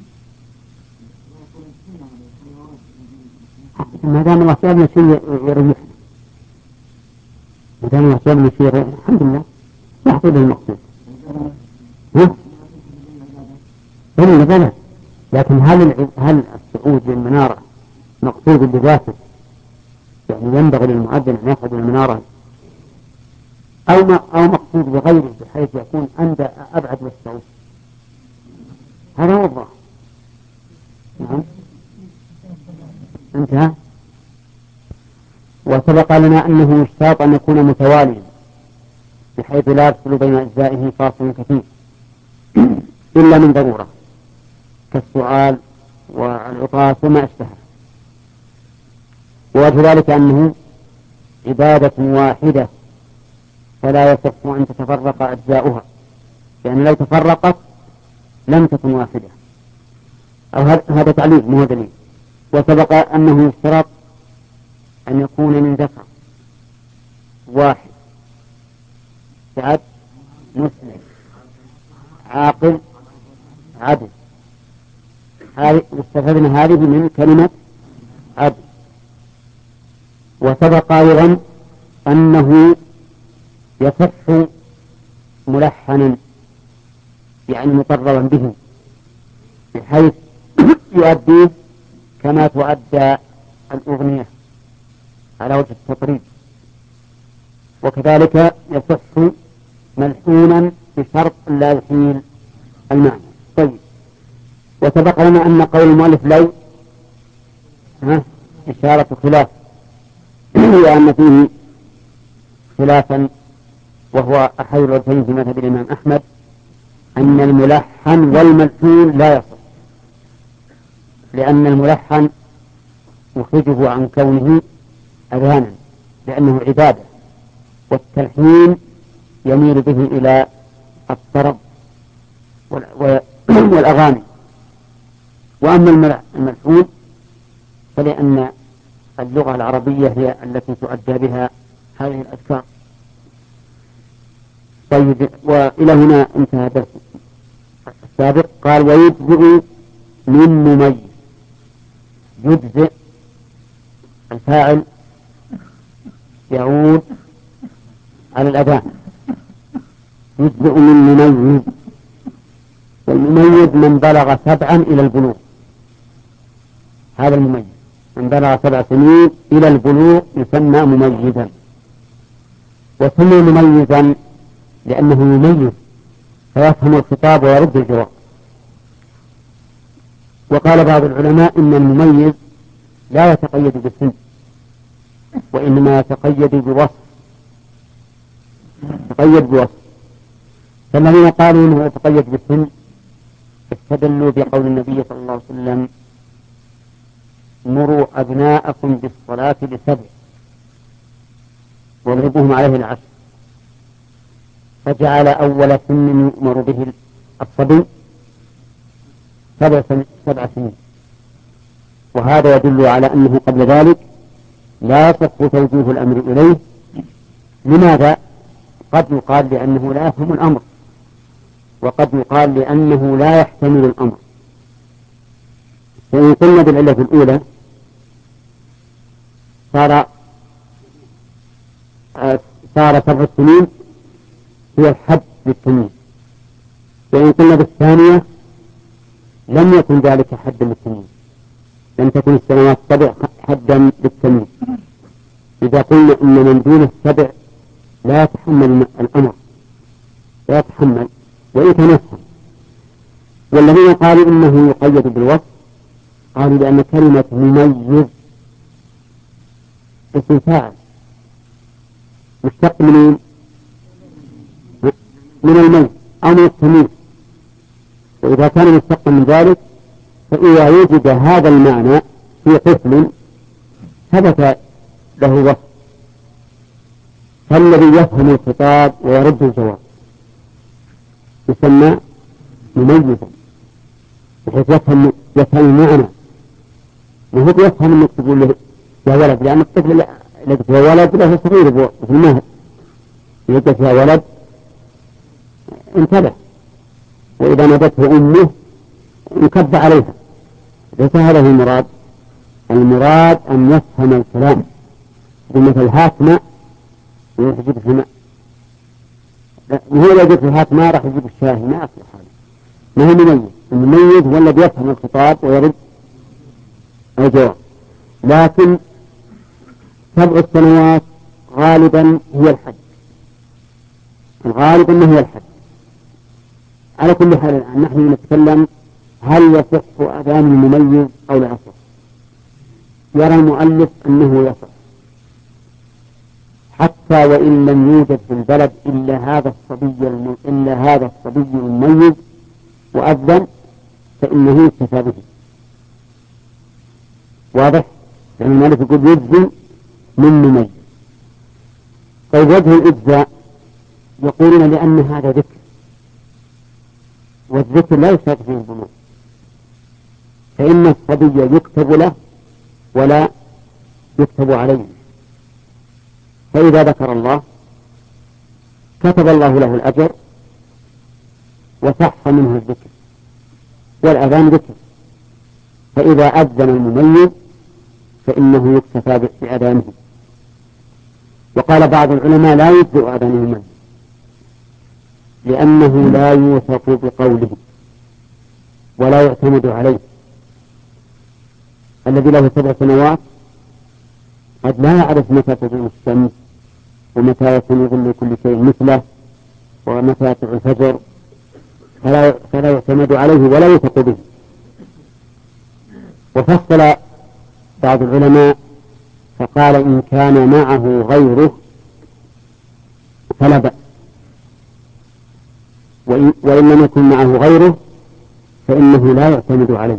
ما دام الله سألنا شيء يريحنا، ما دام الله سألنا شيء يريحنا الحمد لله يحصل به المقصود. ها؟ إلا بلى، لكن هل هل الصعود للمنارة مقصود بذاته؟ يعني ينبغي للمؤذن أن يصعد المنارة أو ما أو مقصود بغيره بحيث يكون أندى أبعد للصوت؟ هذا هو الظاهر. نعم انتهى. وسبق لنا أنه يشتاط أن يكون متواليا بحيث لا يفصل بين أجزائه فاصل كثير إلا من ضرورة كالسؤال والعطاس وما أشبهه. ووجه ذلك أنه عبادة واحدة فلا يصح أن تتفرق أجزاؤها، لأن لو تفرقت لم تكن واحدة. أو هذا تعليل مو دليل. وسبق أنه يشترط أن يكون من ذكر واحد سعد مسلم عاقل عدل. هذه استفدنا هذه من كلمة عدل. وسبق أيضا أنه يصح ملحنا يعني مقررا به بحيث يؤديه كما تؤدى الأغنية على وجه التقريب. وكذلك يصح ملحونا بشرط لا يحيل المعنى. طيب. وسبق لنا أن قول المؤلف لو ها إشارة خلاف لأن فيه خلافا وهو أحد الوجهين في مذهب الإمام أحمد أن الملحن والملحون لا يصح، لأن الملحن يخرجه عن كونه أذانا لأنه عبادة، والتلحين يميل به إلى الطرب والأغاني. وأما الملحون فلأن اللغة العربية هي التي تؤدى بها هذه الأذكار. طيب. وإلى هنا انتهى درس السابق. قال ويجزئ من مميز. يجزئ الفاعل يعود على الأذان. يجزئ من مميز، والمميز من بلغ سبعا إلى البلوغ. هذا المميز من بلغ سبع سنين إلى البلوغ يسمى مميزا. وسمي مميزا لأنه يميز فيفهم الخطاب ويرد الجواب. وقال بعض العلماء إن المميز لا يتقيد بالسن وإنما يتقيد بوصف، يتقيد بوصف. فالذين قالوا إنه يتقيد بالسن استدلوا بقول النبي صلى الله عليه وسلم مروا أبناءكم بالصلاة لسبع واضربوهم عليه العشر، فجعل أول سن يؤمر به الصبي سبع سبع سنين. وهذا يدل على أنه قبل ذلك لا يصح توجيه الأمر إليه. لماذا؟ قد يقال لأنه لا يفهم الأمر، وقد يقال لأنه لا يحتمل الأمر. فإن قلنا بالعلة الأولى صار صار سبع سنين هي الحد للتمييز، وإن قلنا بالثانية لم يكن ذلك حدا للتمييز، لم تكن السنوات السبع حدا للتمييز. إذا قلنا إن من دون السبع لا يتحمل الأمر، لا يتحمل ويتنفس. والذين قالوا إنه يقيد بالوصف قالوا لأن كلمة مميز اسم فاعل مشتق من من الميز أو من التمييز، وإذا كان مشتقا من ذلك فإذا وجد هذا المعنى في طفل ثبت له وصف، فالذي يفهم الخطاب ويرد الجواب يسمى مميزا بحيث يفهم يفهم المعنى، وهو يفهم انك تقول له يا ولد، لأن الطفل التي فيها ولد له صغير في المهد، إذا فيها ولد انتبه، وإذا نادته أمه انكب عليها. ليس هذا هو المراد. المراد أن يفهم الكلام بمثل هات ماء ويجيب الماء. هو لو جبت هات ماء راح يجيب الشاهي، ما أصلح هذا، ما هو مميز. المميز هو الذي يفهم الخطاب ويرد الجواب. لكن سبع السنوات غالبا هي الحد، الغالب أنه هو الحد. على كل حال الآن نحن نتكلم هل يصح أذان المميز أو لا يصح. يرى المؤلف أنه يصح، حتى وإن لم يوجد في البلد إلا هذا الصبي الم... إلا هذا الصبي المميز وأذن فإنه يكتفى به. واضح؟ لأن المؤلف يقول يجزي من مميز. طيب وجه الإجزاء يقولون لأن هذا ذكر، والذكر لا يشترط فيه البلوغ، فإن الصبي يكتب له ولا يكتب عليه، فإذا ذكر الله كتب الله له الأجر وصح منه الذكر، والأذان ذكر، فإذا أذن المميز فإنه يكتفى بأذانه. وقال بعض العلماء لا يجزئ أذان المميز لأنه لا يوثق بقوله ولا يعتمد عليه. الذي له سبع سنوات قد لا يعرف متى تزول الشمس ومتى يكون يظل كل شيء مثله ومتى يطلع الفجر، فلا, فلا يعتمد عليه ولا يوثق به. وفصل بعض العلماء فقال إن كان معه غيره فلا بأس، وإن, وإن لم يكن معه غيره فإنه لا يعتمد عليه.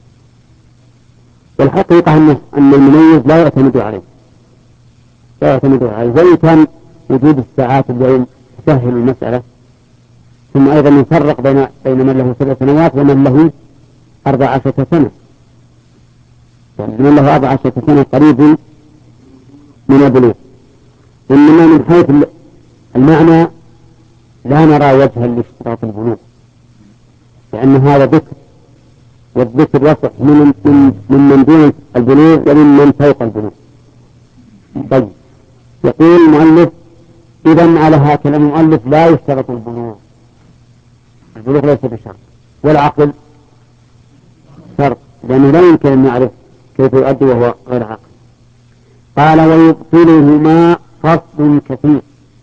والحقيقة أن المميز لا يعتمد عليه لا يعتمد عليه وإن كان وجود الساعات اليوم تسهل المسألة. ثم أيضا نفرق بين بين من له سبع سنوات ومن له أربع عشرة سنة. يعني من له أربع عشرة سنة قريب من البلوغ. إنما من حيث المعنى لا نرى وجها لاشتراط البلوغ، لأن هذا ذكر، والذكر يصح من من من دون البلوغ ومن من فوق البلوغ. طيب يقول المؤلف إذن على هكذا المؤلف لا يشترط البلوغ، البلوغ ليس بشرط، والعقل شرط، لأنه لا يمكن أن يعرف كيف يؤدي وهو غير عاقل. قال ويبطلهما فصل كثير.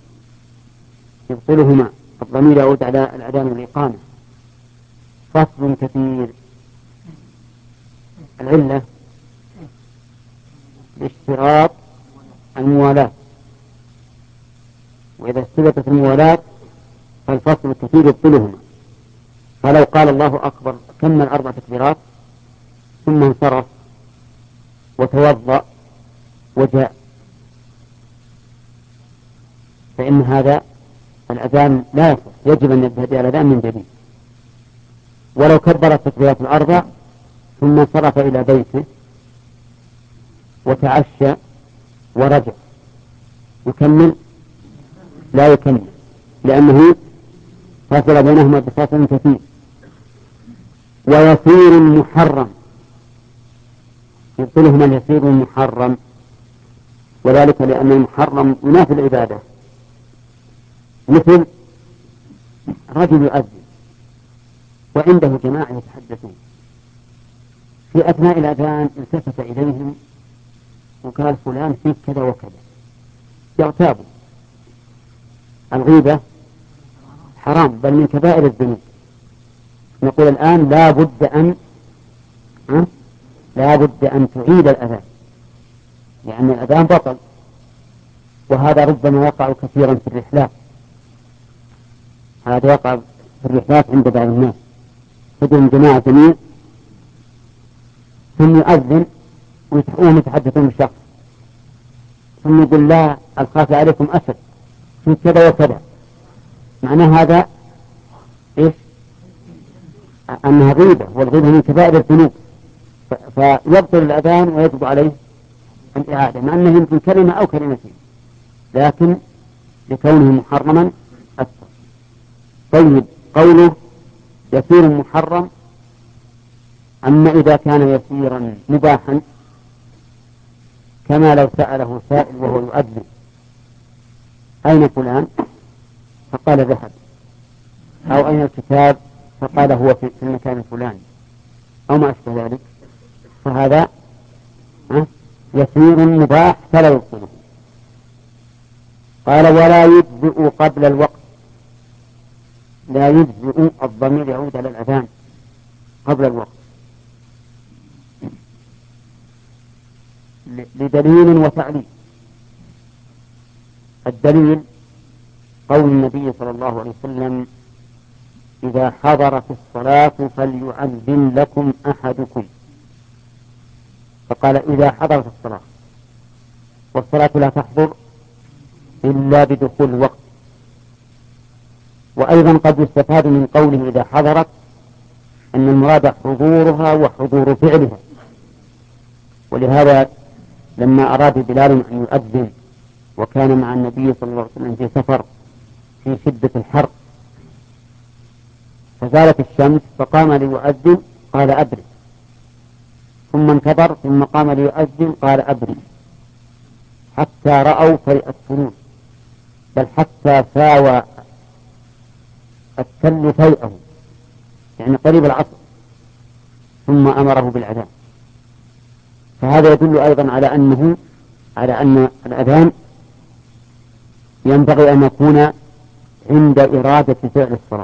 يبطلهما الضمير يعود على الأذان والإقامة. فصل كثير العلة باشتراط الموالاة، وإذا اشترطت الموالاة فالفصل الكثير يبطلهما. فلو قال الله أكبر كمل أربع تكبيرات ثم انصرف وتوضأ وجاء فإن هذا الأذان لا يصح، يجب أن يبتدئ الأذان من جديد. ولو كبر التكبيرات الأربع ثم انصرف إلى بيته وتعشى ورجع يكمل؟ لا يكمل، لأنه فاصل بينهما بفاصل كثير. ويسير محرم يبطلهما اليسير المحرم، وذلك لأن المحرم ينافي العبادة، مثل رجل يؤذن وعنده جماعة يتحدثون، في أثناء الأذان التفت إليهم وقال فلان فيك كذا وكذا، يغتابوا. الغيبة حرام بل من كبائر الذنوب. نقول الآن لا بد أن أه؟ لا بد أن تعيد الأذان، لأن الأذان بطل، وهذا ربما يقع كثيرا في الرحلات. هذا يقع في الرحلات عند بعض الناس، تدعو جماعة جميع ثم يؤذن وهم يتحدثون بالشخص، ثم يقول لا الخاف عليكم أسد في كذا وكذا، معناه هذا إيش؟ أنها غيبة، والغيبة من كبائر الذنوب، فيبطل الأذان ويجب عليه الإعادة، مع أنه يمكن كلمة أو كلمتين، لكن لكونه محرما أكثر. طيب قوله يسير محرم، أما إذا كان يسيرا مباحا كما لو سأله سائل وهو يؤذن أين فلان فقال ذهب، أو أين الكتاب فقال هو في المكان الفلاني أو ما أشبه ذلك، فهذا يسير مباح فلا يبطله. قال ولا يجزئ قبل الوقت، لا يجزئ الضمير يعود على الأذان قبل الوقت لدليل وتعليل. الدليل قول النبي صلى الله عليه وسلم إذا حضرت الصلاة فليؤذن لكم أحدكم، فقال إذا حضرت الصلاة، والصلاة لا تحضر إلا بدخول الوقت. وأيضا قد يستفاد من قوله إذا حضرت أن المراد حضورها وحضور فعلها، ولهذا لما أراد بلال أن يؤذن وكان مع النبي صلى الله عليه وسلم في سفر في شدة الحر فزالت الشمس فقام ليؤذن قال أبرد، ثم انتظر ثم قام ليؤذن قال أبرد، حتى رأوا فيأتون، بل حتى ساوى التل فيئه يعني قريب العصر، ثم أمره بالأذان. فهذا يدل أيضا على أنه على أن الأذان ينبغي أن يكون عند إرادة فعل الصلاة،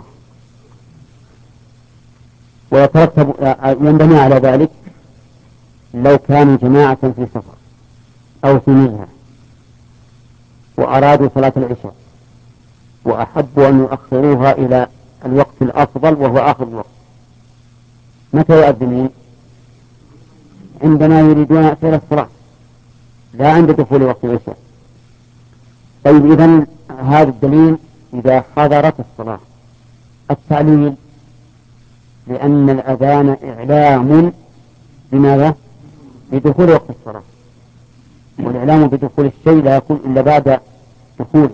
ويترتب ينبني على ذلك لو كانوا جماعة في سفر أو في نزهة وأرادوا صلاة العشاء وأحبوا أن يؤخروها إلى الوقت الأفضل وهو آخر الوقت، متى يؤذنون؟ عندما يريدون فعل الصلاة لا عند دخول وقت العشاء. طيب إذن هذا الدليل إذا حضرت الصلاة. التعليل لأن الأذان إعلام بماذا؟ بدخول وقت الصلاة، والإعلام بدخول الشيء لا يكون إلا بعد دخوله،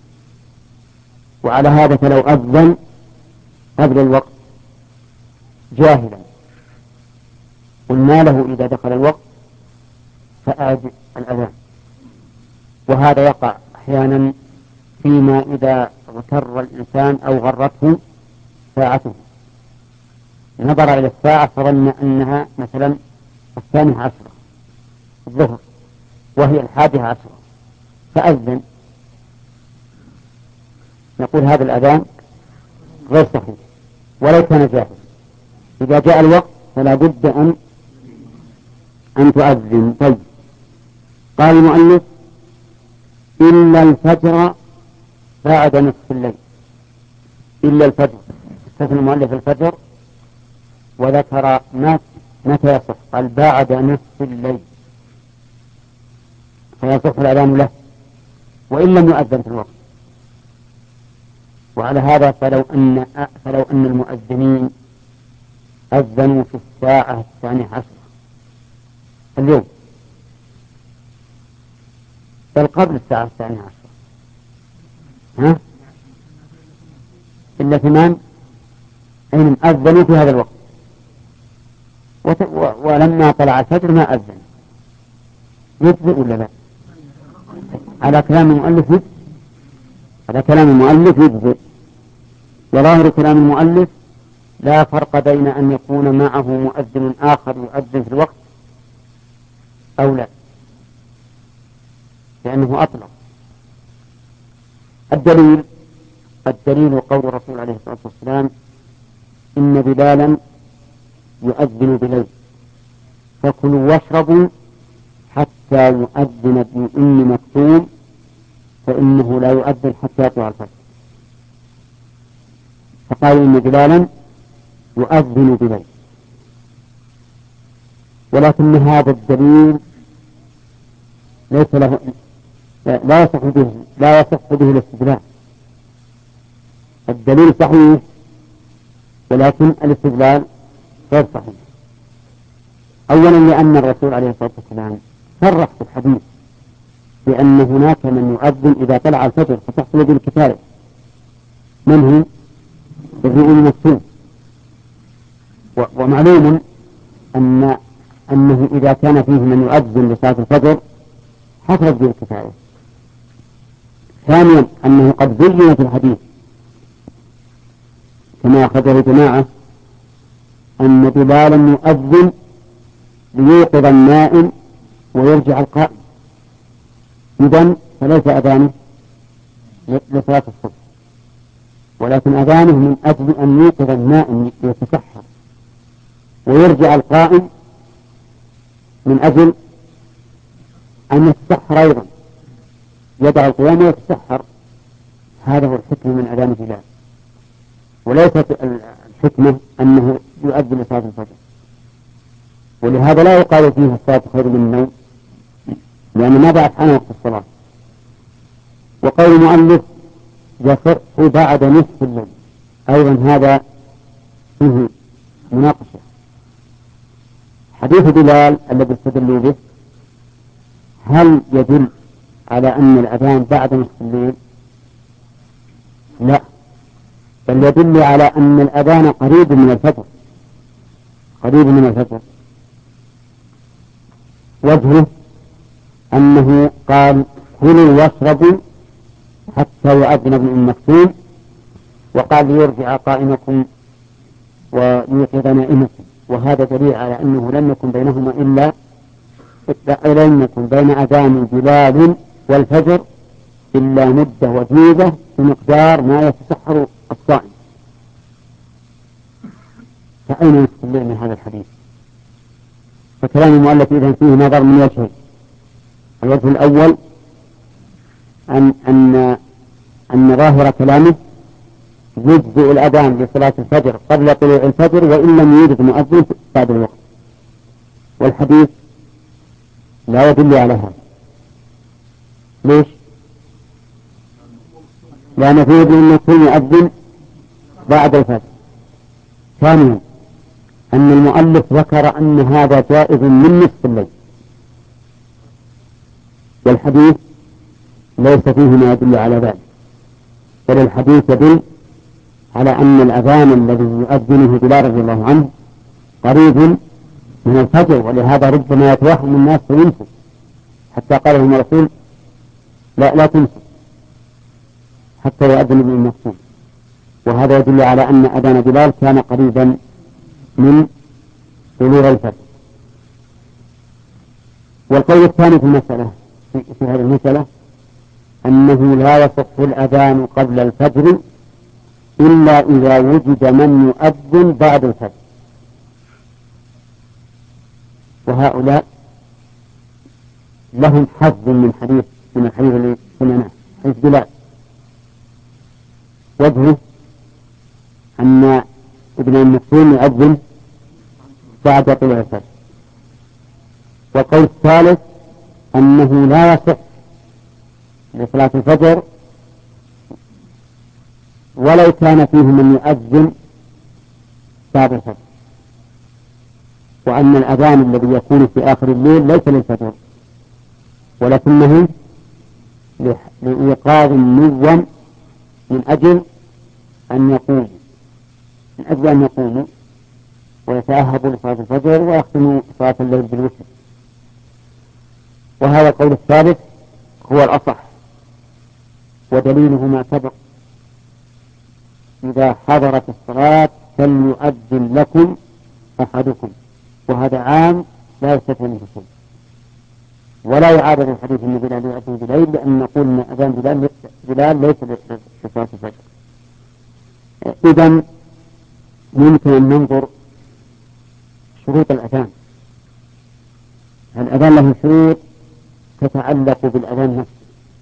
وعلى هذا فلو أذن قبل الوقت جاهلا قلنا له إذا دخل الوقت فأعد الأذان. وهذا يقع أحيانا فيما إذا اغتر الإنسان أو غرته ساعته، نظر إلى الساعة فظن أنها مثلا الثانية عشرة الظهر وهي الحادية عشرة فأذن، نقول هذا الأذان غير صحيح ولو كان جاهلا. إذا جاء الوقت فلا بد أن أن تؤذن. طيب قال المؤلف إلا الفجر بعد نصف الليل، إلا الفجر، استثنى المؤلف الفجر وذكر متى يصح، قال بعد نصف الليل فيصح الأذان له وإن لم يؤذن في الوقت. وعلى هذا فلو أن فلو أن المؤذنين أذنوا في الساعة الثانية عشرة اليوم بل قبل الساعة الثانية عشرة ها إلا ثمان أين أذنوا في هذا الوقت وت... و... ولما طلع الفجر ما أذن، يجزئ ولا لا؟ على كلام المؤلف يجزئ، على كلام المؤلف يجزئ. وظاهر كلام المؤلف لا فرق بين أن يكون معه مؤذن آخر يؤذن في الوقت أو لا، لأنه أطلق. الدليل الدليل قول الرسول عليه الصلاة والسلام إن بلالا يؤذن بليل فكلوا واشربوا حتى يؤذن ابن أم مكتوم فإنه لا يؤذن حتى يطلع الفجر. فقال إن بلالا يؤذن بليل، ولكن هذا الدليل ليس له لا يصح به لا يصح به الاستدلال. الدليل صحيح ولكن الاستدلال غير صحيح. أولا لأن الرسول عليه الصلاة والسلام صرح في الحديث بأن هناك من يؤذن إذا طلع الفجر فتحصل به الكفاية. من هو؟ الرؤي المكتوم. ومعلوم أن أنه إذا كان فيه من يؤذن لصلاة الفجر حصلت به الكفاية. ثانيا أنه قد بين في الحديث كما أخرجه جماعة أن بلالا يؤذن ليوقظ النائم ويرجع القائم، إذن فليس أذانه لصلاة الصبح، ولكن أذانه من أجل أن يوقظ النائم ليتسحر ويرجع القائم من أجل أن يتسحر أيضا، يدع القيام ويتسحر. هذا هو الحكم من أذان بلال، وليست الحكمة أنه يؤذن لصلاة الفجر. ولهذا لا يقال فيه الصلاة خير من النوم، لأن ما بعد عن وقت الصلاة. وقول المؤلف يصح بعد نصف الليل أيضا هذا فيه مناقشة. حديث بلال الذي استدلوا به هل يدل على أن الأذان بعد نصف الليل؟ لا، بل يدل على أن الأذان قريب من الفجر، قريب من الفجر. وجهه أنه قال كلوا واشربوا حتى يؤذن ابن أم مكتوم، وقال ليرجع قائمكم ويوقظ نائمكم، وهذا دليل على أنه لم يكن بينهما إلا لم يكن بين أذان بلال والفجر إلا مدة وجيزة بمقدار ما يتسحر الصائم. فأين يستدل من هذا الحديث؟ فكلام المؤلف إذن فيه نظر من وجهين. الوجه الأول أن أن أن ظاهر كلامه يجزئ الأذان لصلاة الفجر قبل طلوع الفجر وإن لم يوجد مؤذن بعد الوقت، والحديث لا يدل على هذا. ليش؟ لأن فيه ابن مكتوم يؤذن بعد الفجر. ثانيا أن المؤلف ذكر أن هذا جائز من نصف الليل، والحديث ليس فيه ما يدل على ذلك، بل الحديث يدل على أن الأذان الذي يؤذنه بلال رضي الله عنه قريب من الفجر، ولهذا ربما يتوهم الناس وينسوا، حتى قال لهم الرسول لا لا تنسوا حتى يؤذن ابن أم مكتوم. وهذا يدل على أن أذان بلال كان قريبا من طلوع الفجر. والقول الثاني في المسألة في, في هذه المسألة أنه لا يصح الأذان قبل الفجر إلا إذا وجد من يؤذن بعد الفجر، وهؤلاء لهم حظ من حديث من الحديث الذي سمعناه حديث بلال. وجهه أن ابن أم مكتوم يؤذن بعد طلوع الفجر. والقول الثالث أنه لا يصح لصلاة الفجر ولو كان فيه من يؤذن بعد الفجر، وأن الأذان الذي يكون في آخر الليل ليس للفجر ولكنه لإيقاظ النوم من أجل أن يقوموا من أجل أن يقوموا ويتأهبوا لصلاة الفجر ويختموا صلاة الليل بالوتر. وهذا القول الثالث هو الأصح، ودليله ما سبق: إذا حضرت الصلاة فليؤذن لكم أحدكم، وهذا عام لا يستثنى منه شيء. ولا يعارض الحديث أن بلال يؤذن بالليل، لأن نقول أن أذان بلال, بلال ليس لصلاة الفجر. إذن ممكن أن ننظر شروط الأذان. الأذان له شروط تتعلق بالأذان نفسه،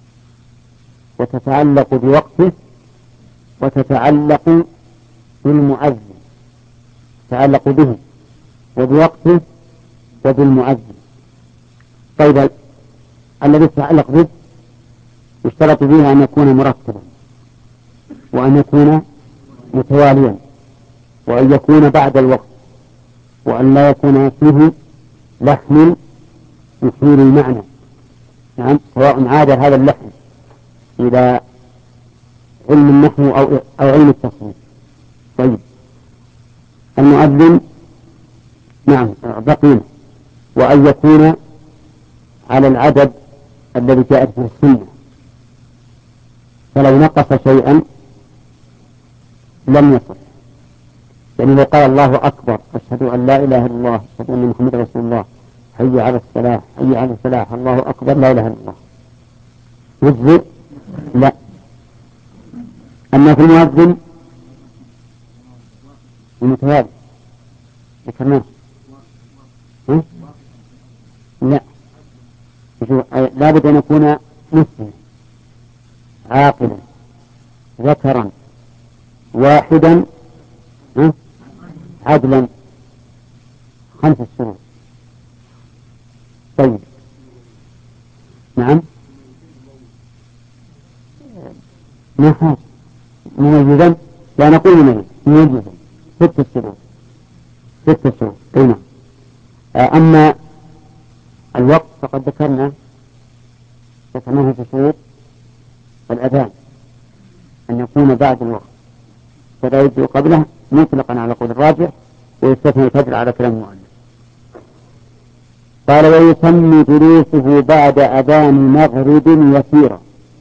وتتعلق بوقته، وتتعلق بالمؤذن، تتعلق به وبوقته وبالمؤذن. طيب الذي يتعلق به يشترط به أن يكون مرتبا، وأن يكون متواليا، وأن يكون بعد الوقت، وأن لا يكون فيه لحن يحيل المعنى، نعم، سواء عاد هذا اللحن إلى علم النحو أو أو علم التصوير. طيب المؤذن نعم بقينا، وأن يكون على العدد الذي جاءت به السنة، فلو نقص شيئا لم يصح. يعني لو قال الله أكبر أشهد أن لا إله إلا الله أشهد أن محمد رسول الله حي على الصلاة حي على الفلاح الله أكبر لا إله إلا الله يجزئ؟ لا. أما في المؤذن المتوالي ذكرناه لا، لا بد أن يكون مسلما عاقلا ذكرا واحدا عدلا، خمس شروط. طيب نعم ما حاجة مميزا، لا نقول مميز مميزا، ست شروط ست شروط. نعم. أما الوقت فقد ذكرنا ذكرناه في شروط الأذان أن يكون بعد الوقت، فلا يجب قبله مطلقا على قول الراجح، ويستثنى الفجر على كلام المؤلف. قال ويسمي جلوسه بعد أذان مغرب يسيرا.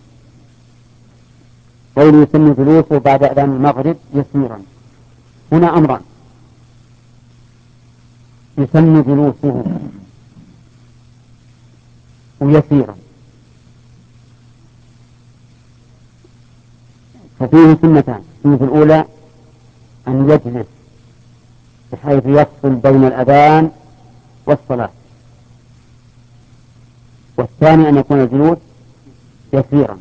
قول يسمي جلوسه بعد أذان المغرب يسيرا، هنا أمران: يسمي جلوسه ويسيرا، ففيه سنتان. السنة الأولى أن يجلس بحيث يفصل بين الأذان والصلاة، والثاني أن يكون الجلوس يسيرا.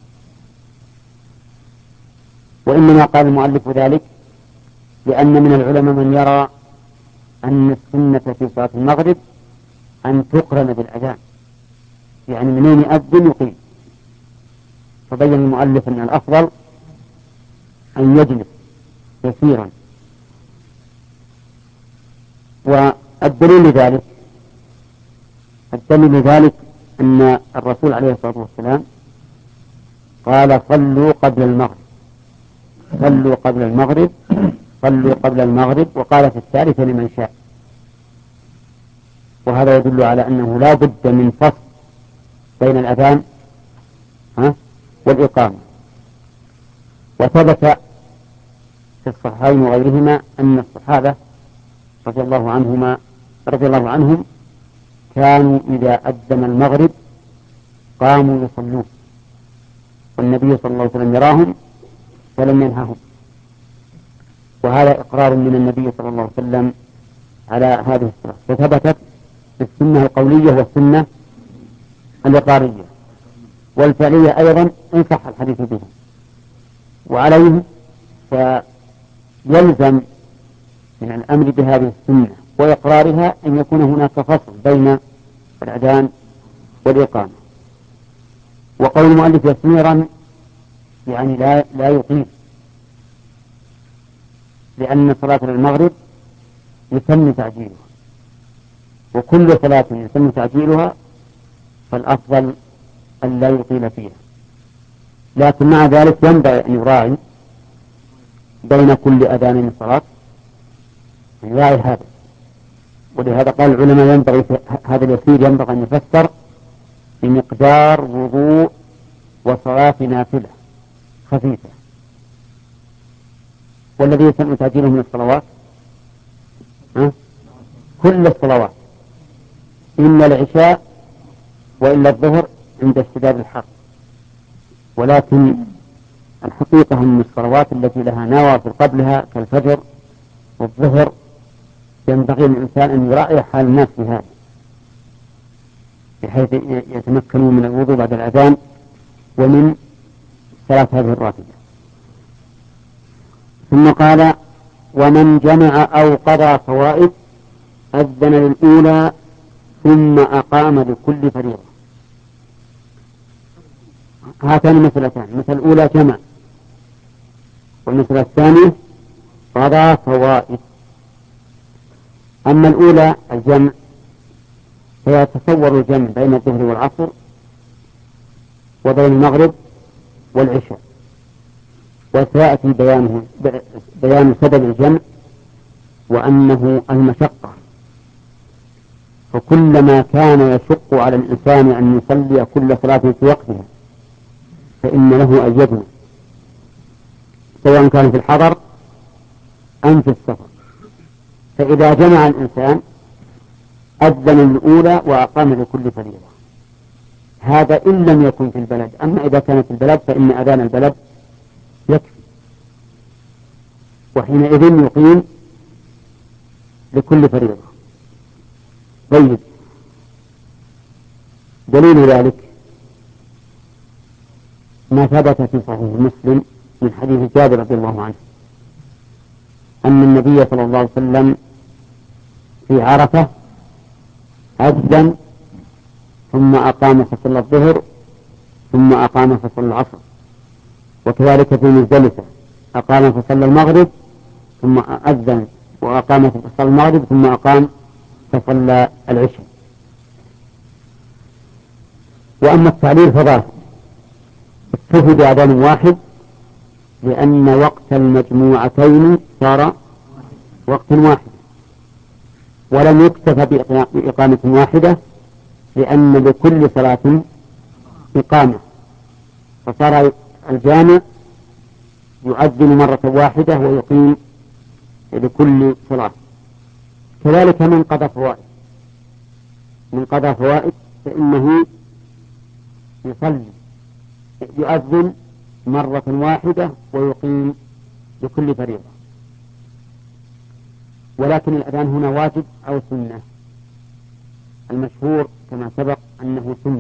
وإنما قال المؤلف ذلك لأن من العلماء من يرى أن السنة في صلاة المغرب أن تقرن بالأذان، يعني منين يؤذن يقيم، فبين المؤلف أن الأفضل أن يجلس يسيرا. والدليل لذلك الدليل لذلك أن الرسول عليه الصلاة والسلام قال صلوا قبل المغرب صلوا قبل المغرب صلوا قبل المغرب، وقال في الثالثة لمن شاء. وهذا يدل على أنه لا بد من فصل بين الأذان والإقامة. وثبت في الصحيحين وغيرهما أن الصحابة رضي الله عنهما رضي الله عنهم كانوا إذا أذن المغرب قاموا يصلون، والنبي صلى الله عليه وسلم يراهم ولم ينههم. وهذا إقرار من النبي صلى الله عليه وسلم على هذه الصلاة، وثبتت السنة القولية والسنة الإقرارية والفعلية أيضا إن صح الحديث بها. وعليه فيلزم من الأمر بهذه السنة وإقرارها أن يكون هناك فصل بين الأذان والإقامة. وقول المؤلف يسيرا يعني لا لا يطيل، لأن صلاة المغرب يتم تعجيلها، وكل صلاة يتم تعجيلها فالأفضل أن لا يطيل فيها. لكن مع ذلك ينبغي أن يراعي بين كل أذان صلاة، يراعي هذا. ولهذا قال العلماء ينبغي هذا اليسير ينبغي أن يفسر بمقدار وضوء وصلاة نافلة خفيفة. والذي يتم تعجيله من الصلوات ها؟ كل الصلوات إلا العشاء وإلا الظهر عند اشتداد الحر. ولكن الحقيقة أن الصلوات التي لها نوافل قبلها كالفجر والظهر ينبغي للإنسان أن يراعي حال الناس في هذا، بحيث يتمكنوا من الوضوء بعد الأذان ومن صلاة هذه الراتبة. ثم قال ومن جمع أو قضى فوائد أذن للأولى ثم أقام لكل فريضة. هاتان مسألتان: المسألة الأولى جمع، والمسألة الثانية قضى فوائد. أما الأولى الجمع فيتصور الجمع بين الظهر والعصر وبين المغرب والعشاء، وسيأتي بيانه بيان سبب الجمع وأنه المشقة، فكلما كان يشق على الإنسان أن يصلي كل صلاة في وقتها فإن له أن يجمع، سواء كان في الحضر أم في السفر. فإذا جمع الإنسان أذن الأولى وأقام لكل فريضة، هذا إن لم يكن في البلد. أما إذا كانت في البلد فإن أذان البلد يكفي، وحينئذ يقيم لكل فريضة. طيب، دليل ذلك ما ثبت في صحيح مسلم من حديث جابر رضي الله عنه أن النبي صلى الله عليه وسلم في عرفة أذن ثم أقام فصلى الظهر ثم أقام فصلى العصر، وكذلك في مزدلفة أقام فصلى المغرب ثم أذن وأقام فصلى المغرب ثم أقام فصلى العشاء. وأما التعليل فظاهر اكتفي بأذان واحد لأن وقت المجموعتين صار وقت واحد، ولم يكتفى بإقامة واحدة لأن لكل صلاة إقامة، فصار الجامع يؤذن مرة واحدة ويقيم لكل صلاة. كذلك من قضى فوائد من قضى فوائد فإنه يصلي يؤذن مرة واحدة ويقيم لكل فريضة. ولكن الأذان هنا واجب أو سنة؟ المشهور كما سبق أنه سنة،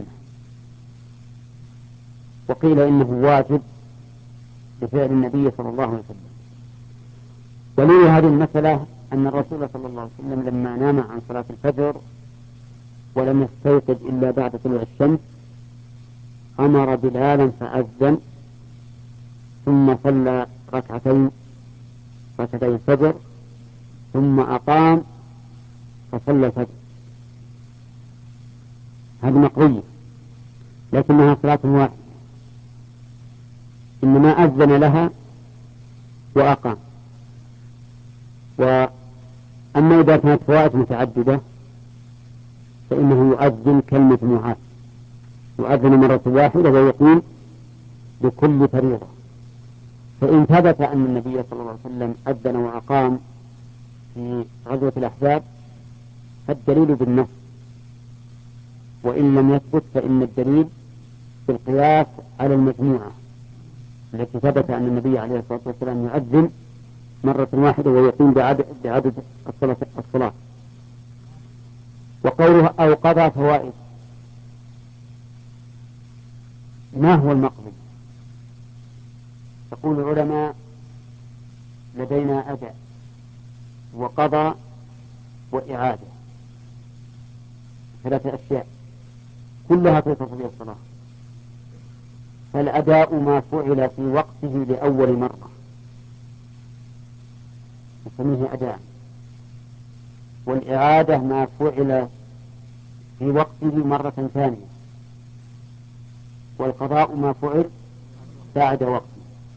وقيل إنه واجب بفعل النبي صلى الله عليه وسلم. دليل هذه المسألة أن الرسول صلى الله عليه وسلم لما نام عن صلاة الفجر ولم يستيقظ إلا بعد طلوع الشمس أمر بلالا فأذن ثم صلى ركعتين ركعتي الفجر ثم أقام فصلى الفجر. هذه مقضية لكنها صلاة واحدة، إنما أذن لها وأقام. وأما إذا كانت فوائد متعددة فإنه يؤذن كالمجموعات، يؤذن مرة واحدة ويقيم بكل فريضة. فإن ثبت أن النبي صلى الله عليه وسلم أذن وأقام في غزوة الأحزاب فالدليل بالنص، وإن لم يثبت فإن الدليل بالقياس على المجموعة التي ثبت أن النبي عليه الصلاة والسلام يؤذن مرة واحدة ويقيم بعدد, بعدد الصلاة, الصلاة. وقوله أو قضى فوائد، ما هو المقضي؟ يقول العلماء لدينا أداء وقضى وإعادة، ثلاثة أشياء كلها تصف في الصلاة. فالأداء ما فعل في وقته لأول مرة نسميه أداء، والإعادة ما فعل في وقته مرة ثانية، والقضاء ما فعل بعد وقته.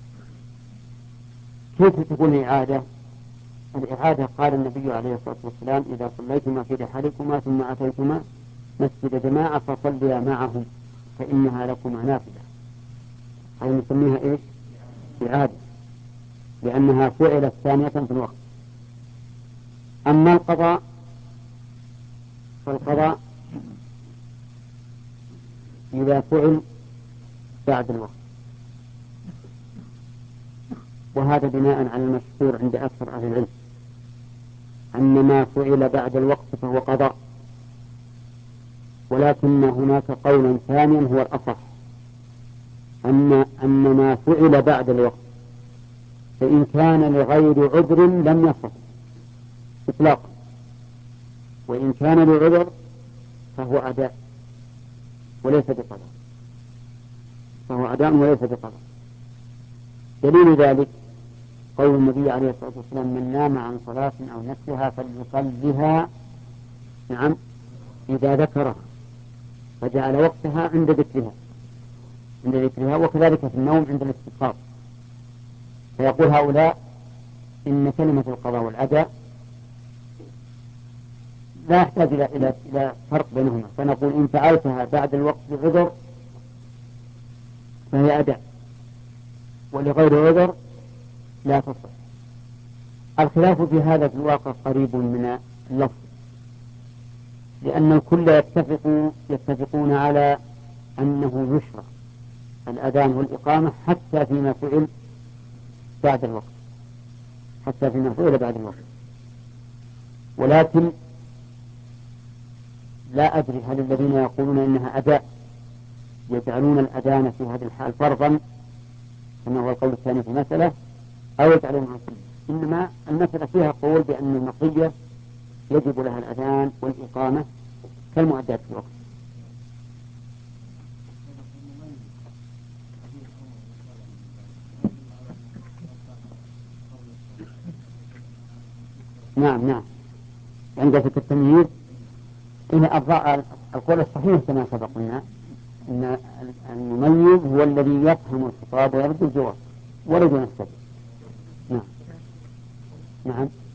كيف تكون الإعادة؟ الإعادة قال النبي عليه الصلاة والسلام إذا صليتما في رحالكما ثم أتيتما مسجد جماعة فصليا معهم فإنها لكما نافلة. هذه نسميها إيش؟ إعادة، لأنها فعلت ثانية في الوقت. أما القضاء فالقضاء إذا فعل بعد الوقت، وهذا بناء على المشهور عند أكثر أهل العلم أن ما فعل بعد الوقت فهو قضاء، ولكن هناك قول ثاني هو الأصح أن أن ما فعل بعد الوقت فإن كان لغير عذر لم يصح إطلاقا، وإن كان لعذر فهو أداء وليس بقضاء، فهو أداء وليس بقضاء. دليل ذلك قول النبي عليه الصلاة والسلام من نام عن صلاة أو نسيها فليصلها نعم إذا ذكرها فجعل وقتها عند ذكرها عند ذكرها وكذلك في النوم عند الاستيقاظ. فيقول هؤلاء إن كلمة القضاء والأداء لا يحتاج إلى إلى إلى فرق بينهما، فنقول إن فعلتها بعد الوقت بعذر فهي أداء، ولغير عذر لا تصح. الخلاف في هذا في الواقع قريب من اللفظ، لأن الكل يتفق يتفقون على أنه يشرع الأذان والإقامة حتى فيما فعل بعد الوقت، حتى فيما فعل بعد الوقت. ولكن لا أدري هل الذين يقولون إنها أداء يجعلون الأذان في هذه الحال فرضا كما هو القول الثاني في المسألة، أو يجعلونها سنة. إنما المسألة فيها قول بأن المطية يجب لها الأذان والإقامة كالمؤدات في الوقت. نعم نعم عند فكرة التمييز إن القول الصحيح كما سبقنا أن المميز هو الذي يفهم الخطاب ويرد الجواب ورد السبب. نعم نعم